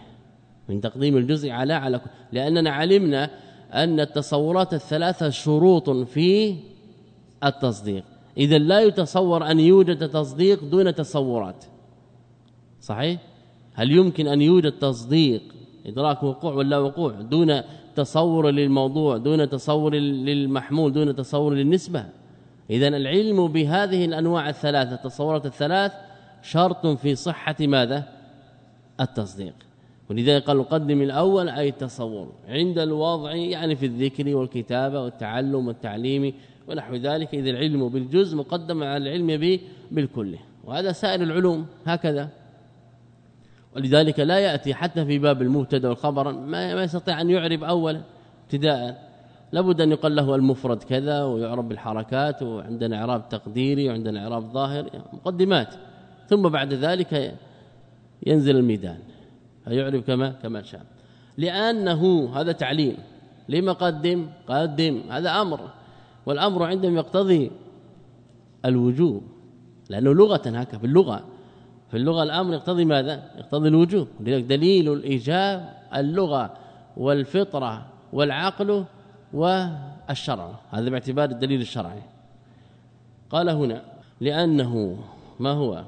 لأننا علمنا أن التصورات الثلاثة شروط في التصديق. إذا لا يتصور أن يوجد تصديق دون تصورات، صحيح؟ هل يمكن أن يوجد تصديق إدراك وقوع ولا وقوع دون تصور للموضوع، دون تصور للمحمول، دون تصور للنسبة؟ إذن العلم بهذه الأنواع الثلاثة، التصورات الثلاث، شرط في صحة ماذا؟ التصديق. ولذلك قال قدم الأول أي التصور عند الوضع، يعني في الذكر والكتابة والتعلم والتعليم ونحو ذلك. إذا العلم بالجزء مقدم على العلم بالكل، وهذا سائر العلوم هكذا. ولذلك لا يأتي حتى في باب المبتدا والخبر ما يستطيع أن يعرب أولا ابتداء، لابد أن يقال له المفرد كذا ويعرب بالحركات، وعندنا إعراب تقديري وعندنا إعراب ظاهر، مقدمات، ثم بعد ذلك ينزل الميدان فيعرب كما شاء. لأنه هذا تعليم. لما قدم هذا أمر، والأمر عندما يقتضي الوجوب، لأنه لغة هكذا في اللغة الأمر يقتضي ماذا؟ يقتضي الوجوب. لذلك دليل الإيجاب اللغة والفطرة والعقل والشرع، هذا باعتبار الدليل الشرعي. قال هنا لأنه ما هو؟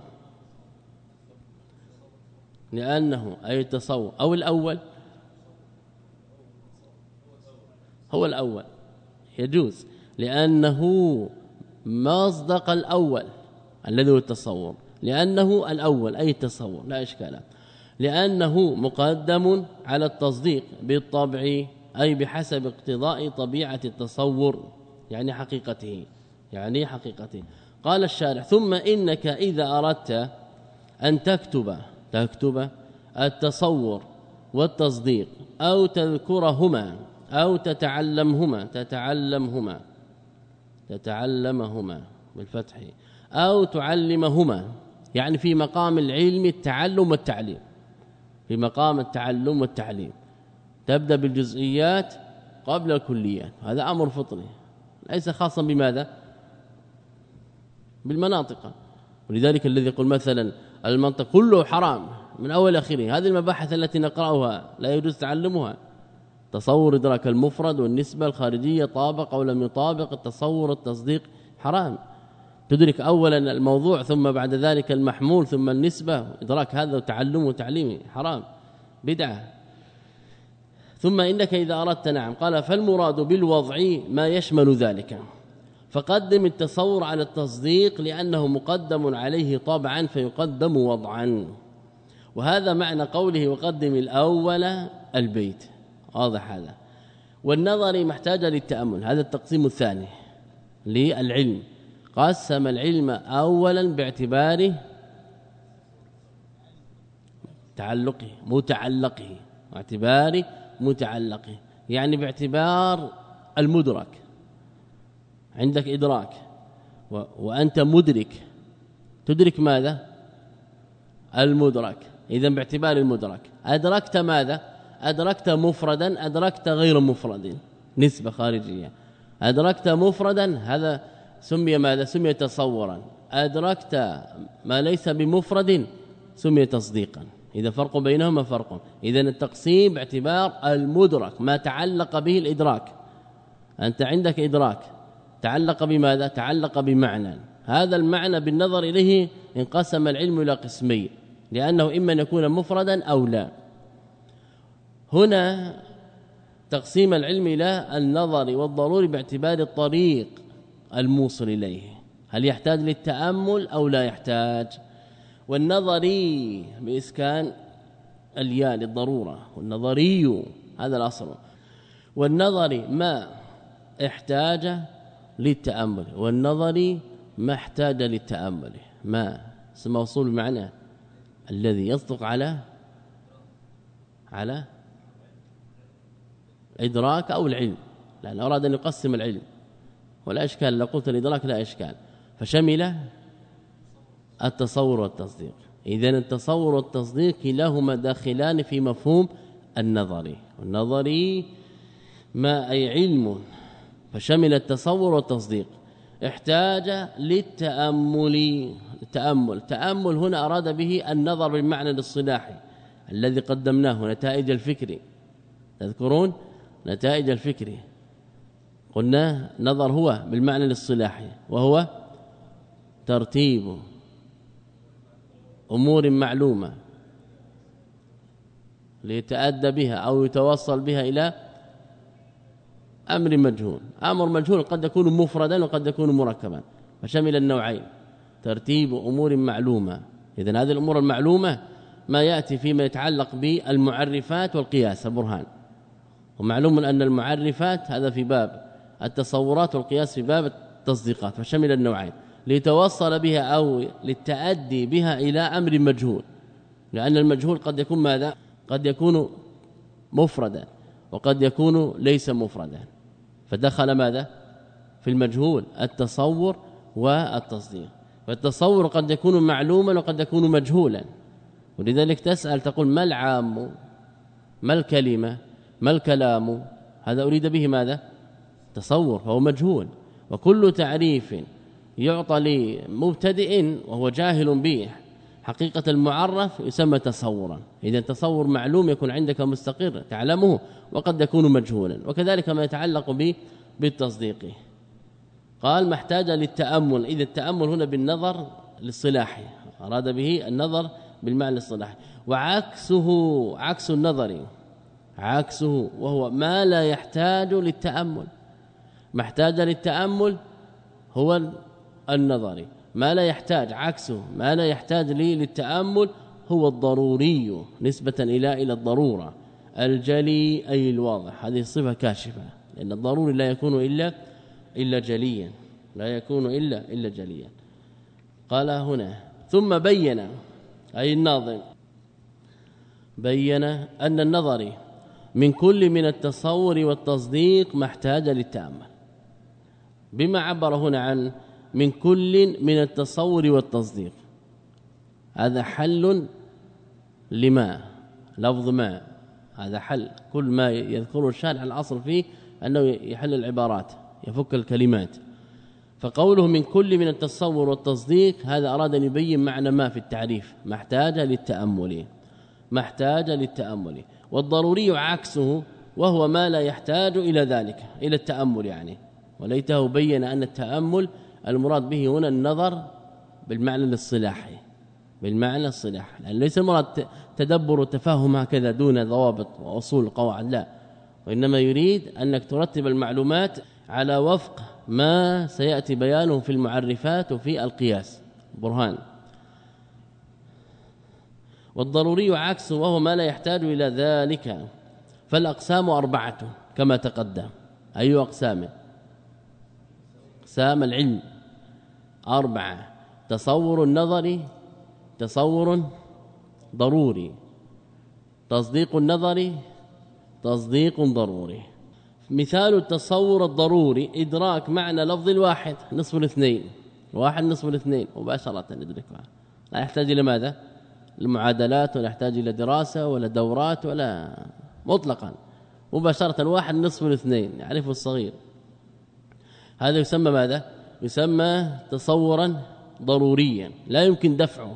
لأنه أي التصور أو الأول، هو الأول يجوز، لأنه مصدق الأول الذي هو التصور، لأنه الأول أي التصور لا إشكال، لأنه مقدم على التصديق بالطبع أي بحسب اقتضاء طبيعة التصور، يعني حقيقته. قال الشارح ثم إنك إذا أردت أن تكتب التصور والتصديق أو تذكرهما أو تتعلمهما بالفتح أو تعلمهما، يعني في مقام العلم التعلم والتعليم، في مقام التعلم والتعليم تبدأ بالجزئيات قبل الكليات، هذا أمر فطري ليس خاصا بماذا؟ بالمناطق. ولذلك الذي يقول مثلا المنطق كله حرام من اول اخره، هذه المباحث التي نقراها لا يجوز تعلمها. تصور ادراك المفرد والنسبه الخارجيه طابق او لم يطابق، التصور التصديق حرام. تدرك اولا الموضوع ثم بعد ذلك المحمول ثم النسبه، ادراك هذا وتعلمه وتعليمه حرام بدعه. ثم انك اذا اردت نعم قال فالمراد بالوضع ما يشمل ذلك، فقدم التصور على التصديق لانه مقدم عليه طبعا فيقدم وضعا. وهذا معنى قوله وقدم الاول البيت، واضح هذا. والنظر محتاج للتامل، هذا التقسيم الثاني للعلم. قسم العلم اولا باعتبار تعلقه متعلقه، باعتبار متعلقه يعني باعتبار المدرك. عندك ادراك وانت مدرك، تدرك ماذا؟ المدرك. اذا باعتبار المدرك ادركت ماذا؟ ادركت مفردا، ادركت غير مفرد، نسبه خارجيه. ادركت مفردا هذا سمي ماذا؟ سمي تصورا. ادركت ما ليس بمفرد سمي تصديقا. اذا فرق بينهما فرق. اذا التقسيم باعتبار المدرك ما تعلق به الادراك. انت عندك ادراك تعلق بماذا؟ تعلق بمعنى، هذا المعنى بالنظر اليه انقسم العلم الى قسمين، لانه اما ان يكون مفردا او لا. هنا تقسيم العلم الى النظر والضروري باعتبار الطريق الموصل اليه، هل يحتاج للتامل او لا يحتاج. والنظري باسكان الياء للضروره، والنظري هذا الاصل. والنظري ما احتاج للتامل، والنظري ما احتاج للتامل. ما اسم موصول بمعنى الذي يصدق على ادراك او العلم، لان اراد ان يقسم العلم ولا اشكال. لو قلت الادراك لا اشكال، فشمل التصور والتصديق. اذا التصور والتصديق كلاهما داخلان في مفهوم النظري. والنظري ما اي علم، فشمل التصور والتصديق. احتاج للتامل. التامل هنا اراد به النظر بالمعنى الاصطلاحي الذي قدمناه، نتائج الفكر. تذكرون نتائج الفكر؟ قلنا نظر هو بالمعنى الاصطلاحي، وهو ترتيب امور معلومه ليتأدى بها او يتوصل بها الى امر مجهول. امر مجهول قد يكون مفردا وقد يكون مركبا، فشمل النوعين. ترتيب امور معلومه، اذا هذه الامور المعلومه ما ياتي فيما يتعلق بالمعرفات والقياس البرهان. ومعلوم ان المعرفات هذا في باب التصورات والقياس في باب التصديقات، فشمل النوعين ليتوصل بها او للتأدي بها الى امر مجهول. لان المجهول قد يكون ماذا؟ قد يكون مفردا وقد يكون ليس مفردا، فدخل ماذا في المجهول؟ التصور والتصديق. فالتصور قد يكون معلوما وقد يكون مجهولا، ولذلك تسأل تقول ما العام، ما الكلمة، ما الكلام، هذا أريد به ماذا؟ تصور، فهو مجهول. وكل تعريف يعطى لمبتدئ وهو جاهل به حقيقة المعرف يسمى تصورا. إذا تصور معلوم يكون عندك مستقر تعلمه، وقد يكون مجهولا. وكذلك ما يتعلق به بالتصديق. قال ما احتاج للتأمل. إذا التأمل هنا بالنظر الاصطلاحي، أراد به النظر بالمعنى الاصطلاحي. وعكسه عكس النظر، عكسه وهو ما لا يحتاج للتأمل. ما احتاج للتأمل هو النظري، ما لا يحتاج عكسه ما لا يحتاج للتأمل هو الضروري نسبة إلى الضرورة. الجلي أي الواضح، هذه الصفة كاشفة، لأن الضروري لا يكون إلا جليا، لا يكون إلا جليا. قال هنا ثم بين أي الناظم بين أن النظر من كل من التصور والتصديق ما احتاج للتأمل. بما عبر هنا عن من كل من التصور والتصديق، هذا حل لما لفظ ما، هذا حل كل ما يذكره الشارع. الأصل فيه أنه يحل العبارات يفك الكلمات. فقوله من كل من التصور والتصديق هذا أراد أن يبين معنى ما في التعريف، ما احتاج للتأمل. والضروري عكسه وهو ما لا يحتاج إلى ذلك، إلى التأمل يعني. وليته بين أن التأمل المراد به هنا النظر بالمعنى الاصطلاحي، لأن ليس المراد تدبر وتفهم هكذا دون ضوابط وأصول قواعد، لا، وإنما يريد أنك ترتب المعلومات على وفق ما سيأتي بيانه في المعرفات وفي القياس برهان. والضروري عكسه وهو ما لا يحتاج إلى ذلك. فالأقسام 4 كما تقدم. أي أقسام؟ أقسام العلم 4: تصور النظري، تصور ضروري، تصديق النظري، تصديق ضروري. مثال التصور الضروري إدراك معنى لفظ الواحد نصف الاثنين، واحد نصف الاثنين مباشرة ندركها، لا يحتاج إلى ماذا؟ المعادلات، ولا يحتاج إلى دراسة ولا دورات ولا مطلقا، مباشرة واحد نصف الاثنين يعرفه الصغير. هذا يسمى ماذا؟ يسمى تصورا ضروريا لا يمكن دفعه.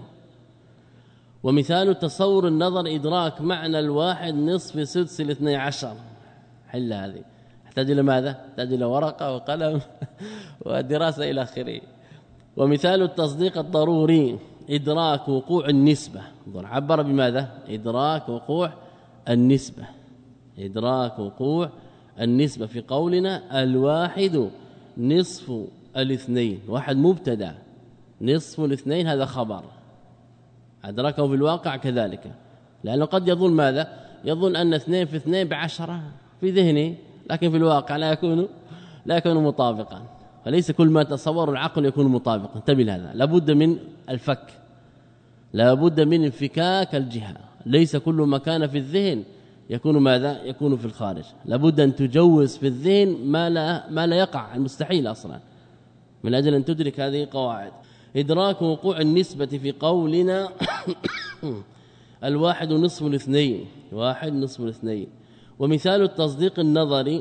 ومثال التصور النظر إدراك معنى الواحد نصف سدس 12. حل هذه يحتاج إلى ماذا؟ يحتاج إلى ورقة وقلم ودراسة إلى آخره. ومثال التصديق الضروري إدراك وقوع النسبة، عبر بماذا؟ إدراك وقوع النسبة، إدراك وقوع النسبة في قولنا الواحد نصف الاثنين، واحد مبتدا، نصف الاثنين هذا خبر، أدركه في الواقع كذلك، لأنه قد يظن ماذا؟ يظن أن 2 في 2 ب10 في ذهنه، لكن في الواقع لا يكون مطابقا. فليس كل ما تصور العقل يكون مطابقا، انتبه لهذا، لابد من الفك، لابد من انفكاك الجهة. ليس كل ما كان في الذهن يكون ماذا؟ يكون في الخارج. لابد أن تجوز في الذهن ما لا يقع، المستحيل أصلا، من أجل أن تدرك هذه قواعد. إدراك وقوع النسبة في قولنا الواحد نصف الاثنين، واحد نصف الاثنين. ومثال التصديق النظري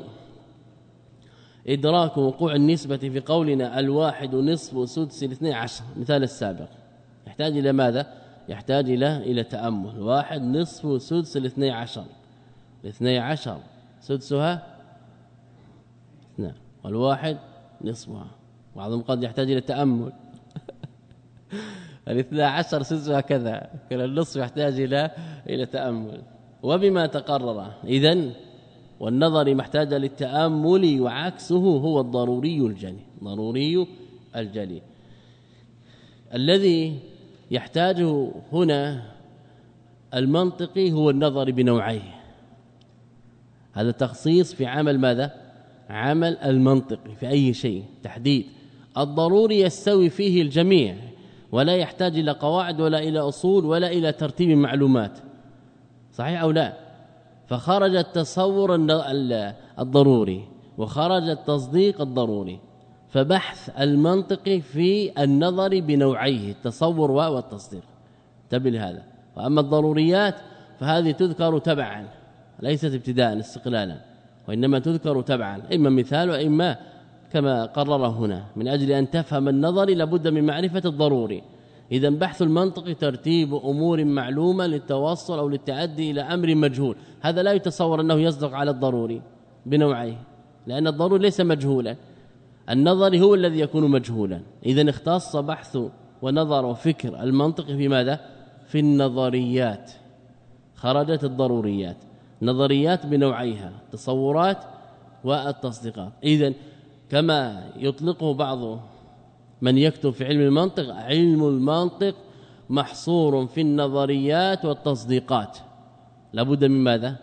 إدراك وقوع النسبة في قولنا الواحد نصف سدس 12، مثال السابق، يحتاج إلى ماذا؟ يحتاج إلى تأمل. واحد نصف سدس 12، 12 سدسها 2 والواحد نصفها، بعضهم قد يحتاج إلى تأمل 12 سدسها كذا، كلا النصف يحتاج إلى تأمل. وبما تقرر إذن والنظر محتاج للتأمل، وعكسه هو الضروري الجلي الذي يحتاجه هنا المنطقي هو النظر بنوعيه. هذا تخصيص في عمل ماذا؟ عمل المنطقي في أي شيء، تحديد. الضروري يستوي فيه الجميع ولا يحتاج إلى قواعد ولا إلى أصول ولا إلى ترتيب معلومات، صحيح أو لا؟ فخرج التصور الضروري وخرج التصديق الضروري، فبحث المنطقي في النظر بنوعيه، التصور والتصديق، انتبه لهذا. وأما الضروريات فهذه تذكر تبعا ليست ابتداء استقلالا، وإنما تذكر تبعا، إما مثال وإما كما قرر هنا. من أجل أن تفهم النظر لابد من معرفة الضروري. إذا بحث المنطق ترتيب أمور معلومة للتوصل أو للتعدي إلى أمر مجهول، هذا لا يتصور أنه يصدق على الضروري بنوعيه، لأن الضروري ليس مجهولا، النظر هو الذي يكون مجهولا. إذا اختص بحث ونظر وفكر المنطق في ماذا؟ في النظريات. خرجت الضروريات، نظريات بنوعيها، تصورات والتصديقات. إذن كما يطلقه بعض من يكتب في علم المنطق، علم المنطق محصور في النظريات والتصديقات. لابد من ماذا؟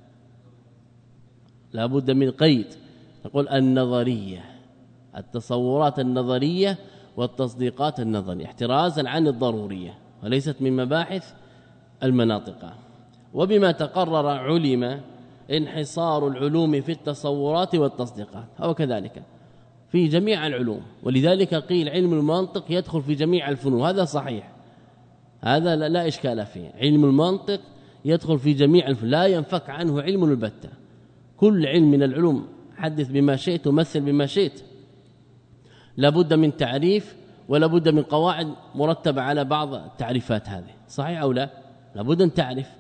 لابد من قيد، نقول النظرية، التصورات النظرية والتصديقات النظرية، احترازا عن الضرورية، وليست من مباحث المناطق. وبما تقرر علم انحصار العلوم في التصورات والتصديقات، أو كذلك في جميع العلوم. ولذلك قيل علم المنطق يدخل في جميع الفنون، هذا صحيح، هذا لا إشكال فيه. علم المنطق يدخل في جميع الفنون، لا ينفك عنه علم البتة. كل علم من العلوم، حدث بما شئت ومثل بما شئت، لابد من تعريف ولا بد من قواعد مرتبة على بعض التعريفات هذه، صحيح أو لا؟ لابد أن تعرف.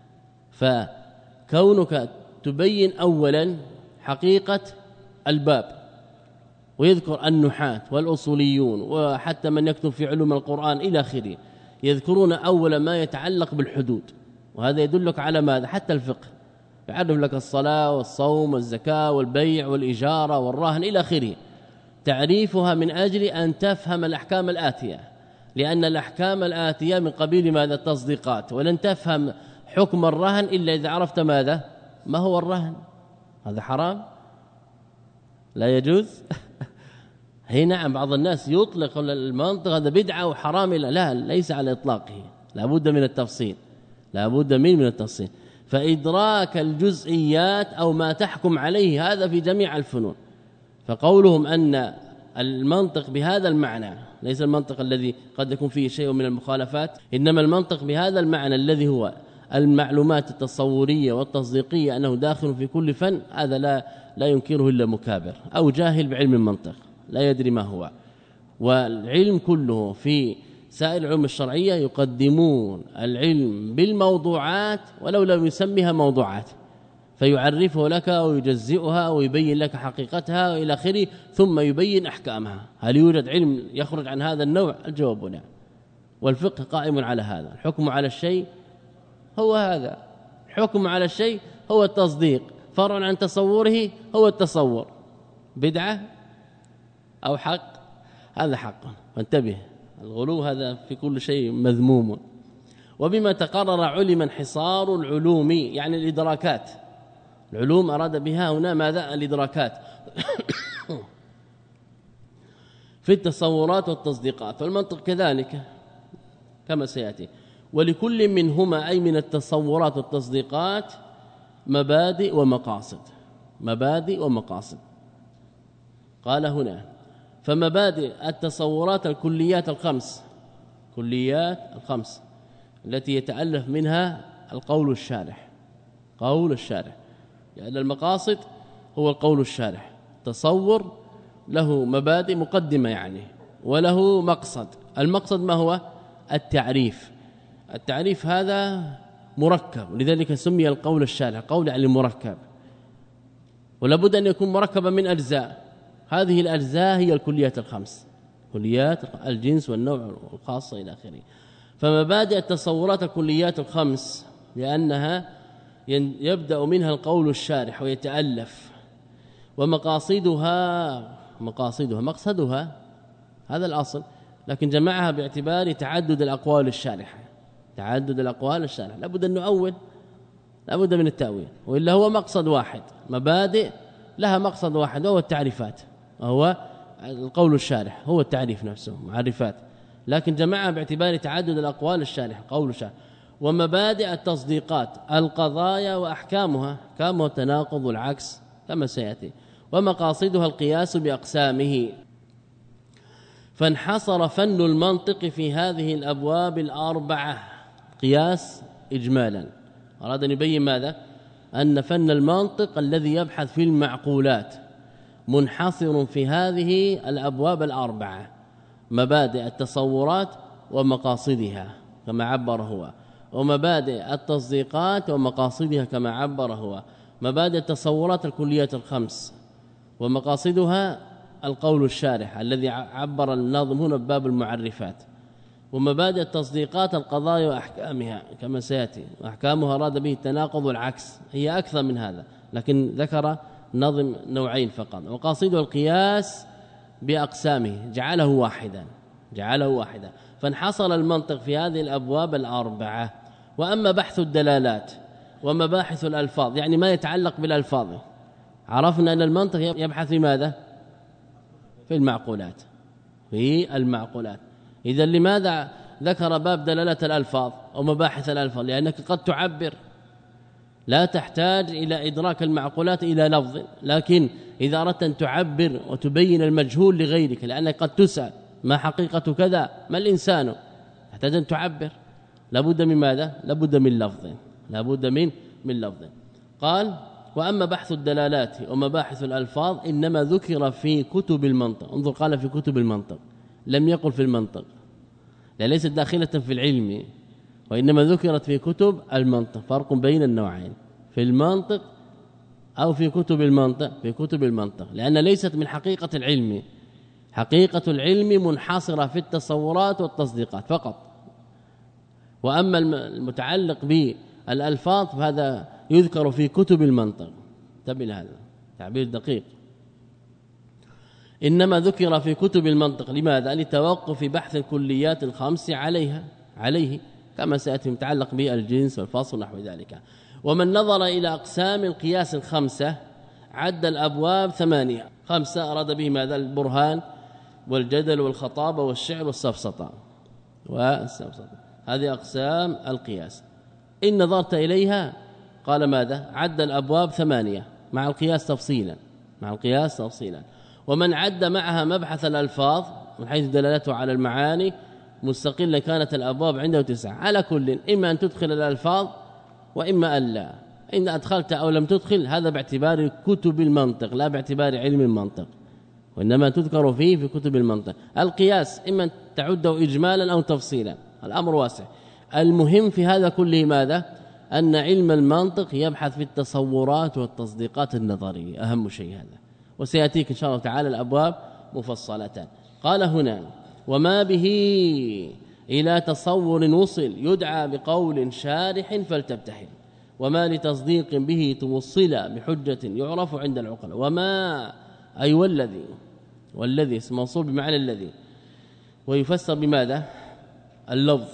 فكونك تبين أولا حقيقة الباب، ويذكر النحاة والأصوليون وحتى من يكتب في علوم القرآن إلى آخره يذكرون أولا ما يتعلق بالحدود، وهذا يدلك على ماذا؟ حتى الفقه يعرف لك الصلاة والصوم والزكاة والبيع والإجارة والرهن إلى آخره، تعريفها من أجل أن تفهم الأحكام الآتية، لأن الأحكام الآتية من قبيل ماذا؟ التصديقات، ولن تفهم حكم الرهن إلا إذا عرفت ماذا؟ ما هو الرهن؟ هذا حرام لا يجوز. هي نعم بعض الناس يطلق المنطق هذا بدعة وحرام، لا ليس على إطلاقه، لابد من التفصيل، لابد من التفصيل. فإدراك الجزئيات أو ما تحكم عليه هذا في جميع الفنون. فقولهم أن المنطق بهذا المعنى ليس المنطق الذي قد يكون فيه شيء من المخالفات، إنما المنطق بهذا المعنى الذي هو المعلومات التصورية والتصديقية أنه داخل في كل فن، هذا لا ينكره إلا مكابر أو جاهل بعلم المنطق لا يدري ما هو. والعلم كله في سائر العلوم الشرعية يقدمون العلم بالموضوعات ولو لم يسميها موضوعات، فيعرفه لك ويجزئها ويبين لك حقيقتها وإلى آخره، ثم يبين أحكامها. هل يوجد علم يخرج عن هذا النوع؟ الجواب لا. والفقه قائم على هذا، الحكم على الشيء هو هذا، الحكم على الشيء هو التصديق، فرع عن تصوره هو التصور، بدعة أو حق، هذا حق. فانتبه، الغلو هذا في كل شيء مذموم. وبما تقرر علم انحصار العلوم، يعني الإدراكات، العلوم أراد بها هنا ماذا؟ الإدراكات في التصورات والتصديقات، والمنطق كذلك كما سيأتي. ولكل منهما أي من التصورات والتصديقات مبادئ ومقاصد، مبادئ ومقاصد. قال هنا فمبادئ التصورات الكليات الخمس، كليات الخمس التي يتألف منها القول الشارح، قول الشارح، لأن المقاصد هو القول الشارح. تصور له مبادئ مقدمة يعني، وله مقصد. المقصد ما هو؟ التعريف. التعريف هذا مركب، ولذلك سمي القول الشارح قول يعني مركب، ولابد أن يكون مركبا من أجزاء. هذه الأجزاء هي الكليات الخمس، كليات الجنس والنوع والخاصة إلى آخره. فمبادئ التصورات الكليات الخمس لأنها يبدأ منها القول الشارح ويتألف. ومقاصدها، مقصدها هذا الأصل، لكن جمعها باعتبار تعدد الأقوال الشارحة، تعدد الأقوال الشارحة، لابد أن نؤول، لابد من التأويل، وإلا هو مقصد واحد. مبادئ لها مقصد واحد وهو التعريفات، وهو القول الشارح هو التعريف نفسه، معرفات، لكن جمعها باعتبار تعدد الأقوال الشارحة، قول الشارح. ومبادئ التصديقات القضايا وأحكامها، كما التناقض والعكس كما سيأتي. ومقاصدها القياس بأقسامه. فانحصر فن المنطق في هذه الأبواب الأربعة، قياس إجمالا. أراد أن يبين ماذا؟ أن فن المنطق الذي يبحث في المعقولات منحصر في هذه الأبواب الأربعة، مبادئ التصورات ومقاصدها كما عبر هو، ومبادئ التصديقات ومقاصدها كما عبر هو، مبادئ التصورات الكليات الخمس ومقاصدها القول الشارح الذي عبر الناظم هنا بباب المعرفات، ومبادئ التصديقات القضايا وأحكامها كما سيأتي. أحكامها أراد به التناقض والعكس، هي أكثر من هذا، لكن ذكر نظم نوعين فقط. وقاصده القياس بأقسامه، جعله واحدا، جعله واحدا. فانحصر المنطق في هذه الأبواب الأربعة. وأما بحث الدلالات ومباحث الألفاظ، يعني ما يتعلق بالألفاظ، عرفنا أن المنطق يبحث في ماذا؟ في المعقولات، في المعقولات. إذا لماذا ذكر باب دلالة الألفاظ أو مباحث الألفاظ؟ لأنك قد تعبر، لا تحتاج إلى إدراك المعقولات إلى لفظ، لكن إذا أردت أن تعبر وتبين المجهول لغيرك، لأنك قد تسأل ما حقيقة كذا، ما الإنسان، تحتاج أن تعبر، لابد من ماذا؟ لابد من لفظ، لابد من لفظ. قال وأما بحث الدلالات ومباحث الألفاظ إنما ذكر في كتب المنطق. انظر قال في كتب المنطق لم يقل في المنطق، لا ليست داخلة في العلم، وإنما ذكرت في كتب المنطق. فرق بين النوعين، في المنطق أو في كتب المنطق. في كتب المنطق لأن ليست من حقيقة العلم. حقيقة العلم منحصرة في التصورات والتصديقات فقط، وأما المتعلق بالألفاظ فهذا يذكر في كتب المنطق. تبين هذا تعبير دقيق. إنما ذكر في كتب المنطق لماذا؟ لتوقف بحث الكليات الخمس عليه كما سيأتي متعلق بالجنس والفصل ونحو ذلك. ومن نظر إلى أقسام القياس الخمسة عد الأبواب 8. 5 أراد به ماذا؟ البرهان والجدل والخطابة والشعر والسفسطة هذه أقسام القياس. إن نظرت إليها قال ماذا؟ عد الأبواب 8 مع القياس تفصيلا. ومن عد معها مبحث الألفاظ من حيث دلالته على المعاني مستقلة كانت الأبواب عنده 9. على كل إما أن تدخل الألفاظ وإما أن لا. إن أدخلت أو لم تدخل هذا باعتبار كتب المنطق لا باعتبار علم المنطق، وإنما تذكر فيه في كتب المنطق. القياس إما تعده إجمالا أو تفصيلا، الأمر واسع. المهم في هذا كله ماذا؟ أن علم المنطق يبحث في التصورات والتصديقات النظرية، أهم شيء هذا، وسيأتيك إن شاء الله تعالى الأبواب مفصلة. قال هنا وما به إلى تصور وصل يدعى بقول شارح فلتبتهل، وما لتصديق به توصل بحجة يعرف عند العقلاء. وما أي والذي اسم موصول بمعنى الذي، ويفسر بماذا؟ اللفظ،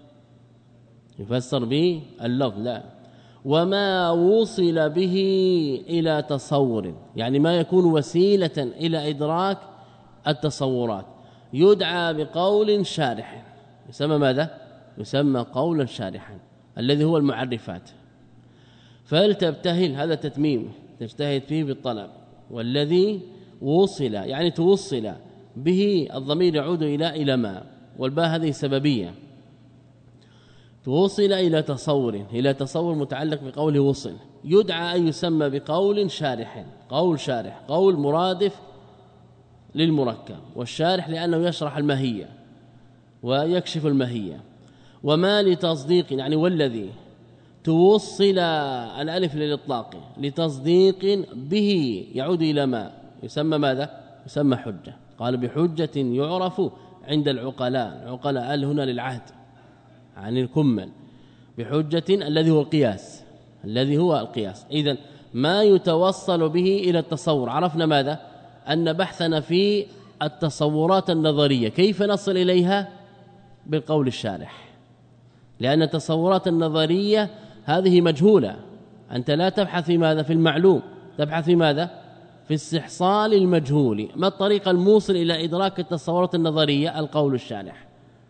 يفسر به اللفظ. لا، وما وصل به إلى تصور يعني ما يكون وسيلة إلى إدراك التصورات يدعى بقول شارح. يسمى ماذا؟ يسمى قولا شارحا الذي هو المعرفات. فلتبتهل هذا تتميم تجتهد فيه بالطلب. والذي وصل يعني توصل به، الضمير يعود إلى ما، والباء هذه سببية، توصل إلى تصور متعلق بقوله وصل. يدعى أن يسمى بقول شارح. قول شارح قول مرادف للمركب، والشارح لأنه يشرح الماهية ويكشف الماهية. وما لتصديق يعني والذي توصل الألف للإطلاق لتصديق به يعود إلى ما، يسمى ماذا؟ يسمى حجة. قال بحجة يعرف عند العقلاء. العقلاء هنا للعهد عن الكمل. بحجة الذي هو القياس. إذن ما يتوصل به إلى التصور. عرفنا ماذا؟ أن بحثنا في التصورات النظرية كيف نصل إليها؟ بالقول الشارح، لأن التصورات النظرية هذه مجهولة. أنت لا تبحث في ماذا؟ في المعلوم، تبحث في ماذا؟ في استحصال المجهول. ما الطريق الموصل إلى إدراك التصورات النظرية؟ القول الشارح.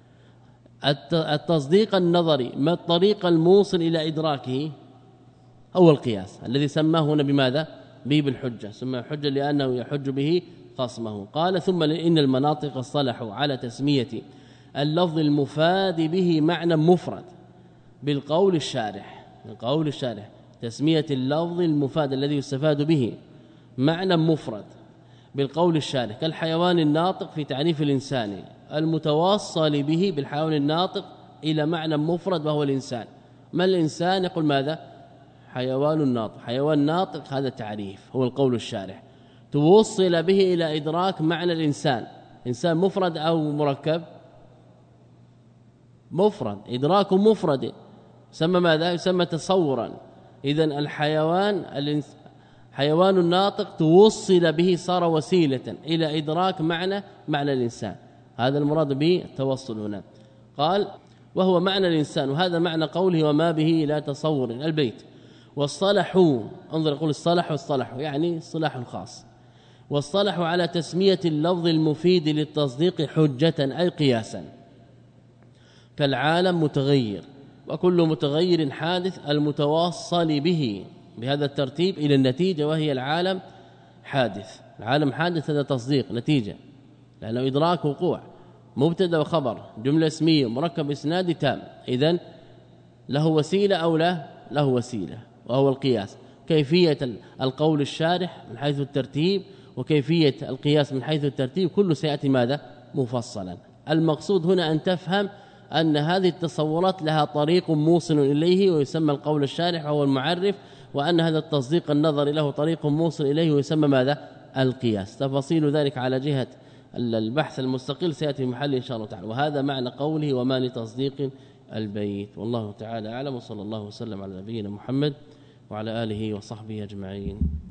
التصديق النظري ما الطريق الموصل إلى إدراكه؟ هو القياس الذي سماه هنا بماذا؟ بالحجة. سمى حجة لأنه يحج به خصمه. قال ثم إن المناطق اصطلحوا على تسمية اللفظ المفاد به معنى مفرد بالقول الشارح. تسمية اللفظ المفاد الذي يستفاد به معنى مفرد بالقول الشارح، كالحيوان الناطق في تعريف الإنسان المتوصل به بالحيوان الناطق إلى معنى مفرد وهو الإنسان. ما الإنسان؟ يقول ماذا؟ حيوان ناطق. حيوان ناطق هذا تعريف هو القول الشارح. توصل به إلى إدراك معنى الإنسان. إنسان مفرد أو مركب؟ مفرد. إدراك مفرد يسمى ماذا؟ يسمى تصورا. إذن الحيوان حيوان الناطق توصل به صار وسيلة إلى إدراك معنى الإنسان. هذا المراد به التوصل هنا. قال وهو معنى الإنسان، وهذا معنى قوله وما به لا تصور البيت. والصلحوا، انظر يقول الصلحوا يعني الصلاح خاص. والصلحوا على تسمية اللفظ المفيد للتصديق حجة أي قياسا، كالعالم متغير وكل متغير حادث المتوصل به بهذا الترتيب إلى النتيجة وهي العالم حادث. العالم حادث هذا تصديق نتيجة، لأنه إدراك وقوع، مبتدا وخبر، جملة اسمية مركب إسنادي تام. إذن له وسيلة أو لا؟ له وسيلة وهو القياس. كيفية القول الشارح من حيث الترتيب وكيفية القياس من حيث الترتيب كله سيأتي ماذا مفصلا. المقصود هنا أن تفهم أن هذه التصورات لها طريق موصل إليه ويسمى القول الشارح وهو المعرف، وأن هذا التصديق النظري له طريق موصل إليه ويسمى ماذا القياس. تفاصيل ذلك على جهة البحث المستقل سيأتي في محل إن شاء الله تعالى. وهذا معنى قوله وما لتصديق البيت. والله تعالى أعلم، وصلى الله وسلم على نبينا محمد وعلى آله وصحبه أجمعين.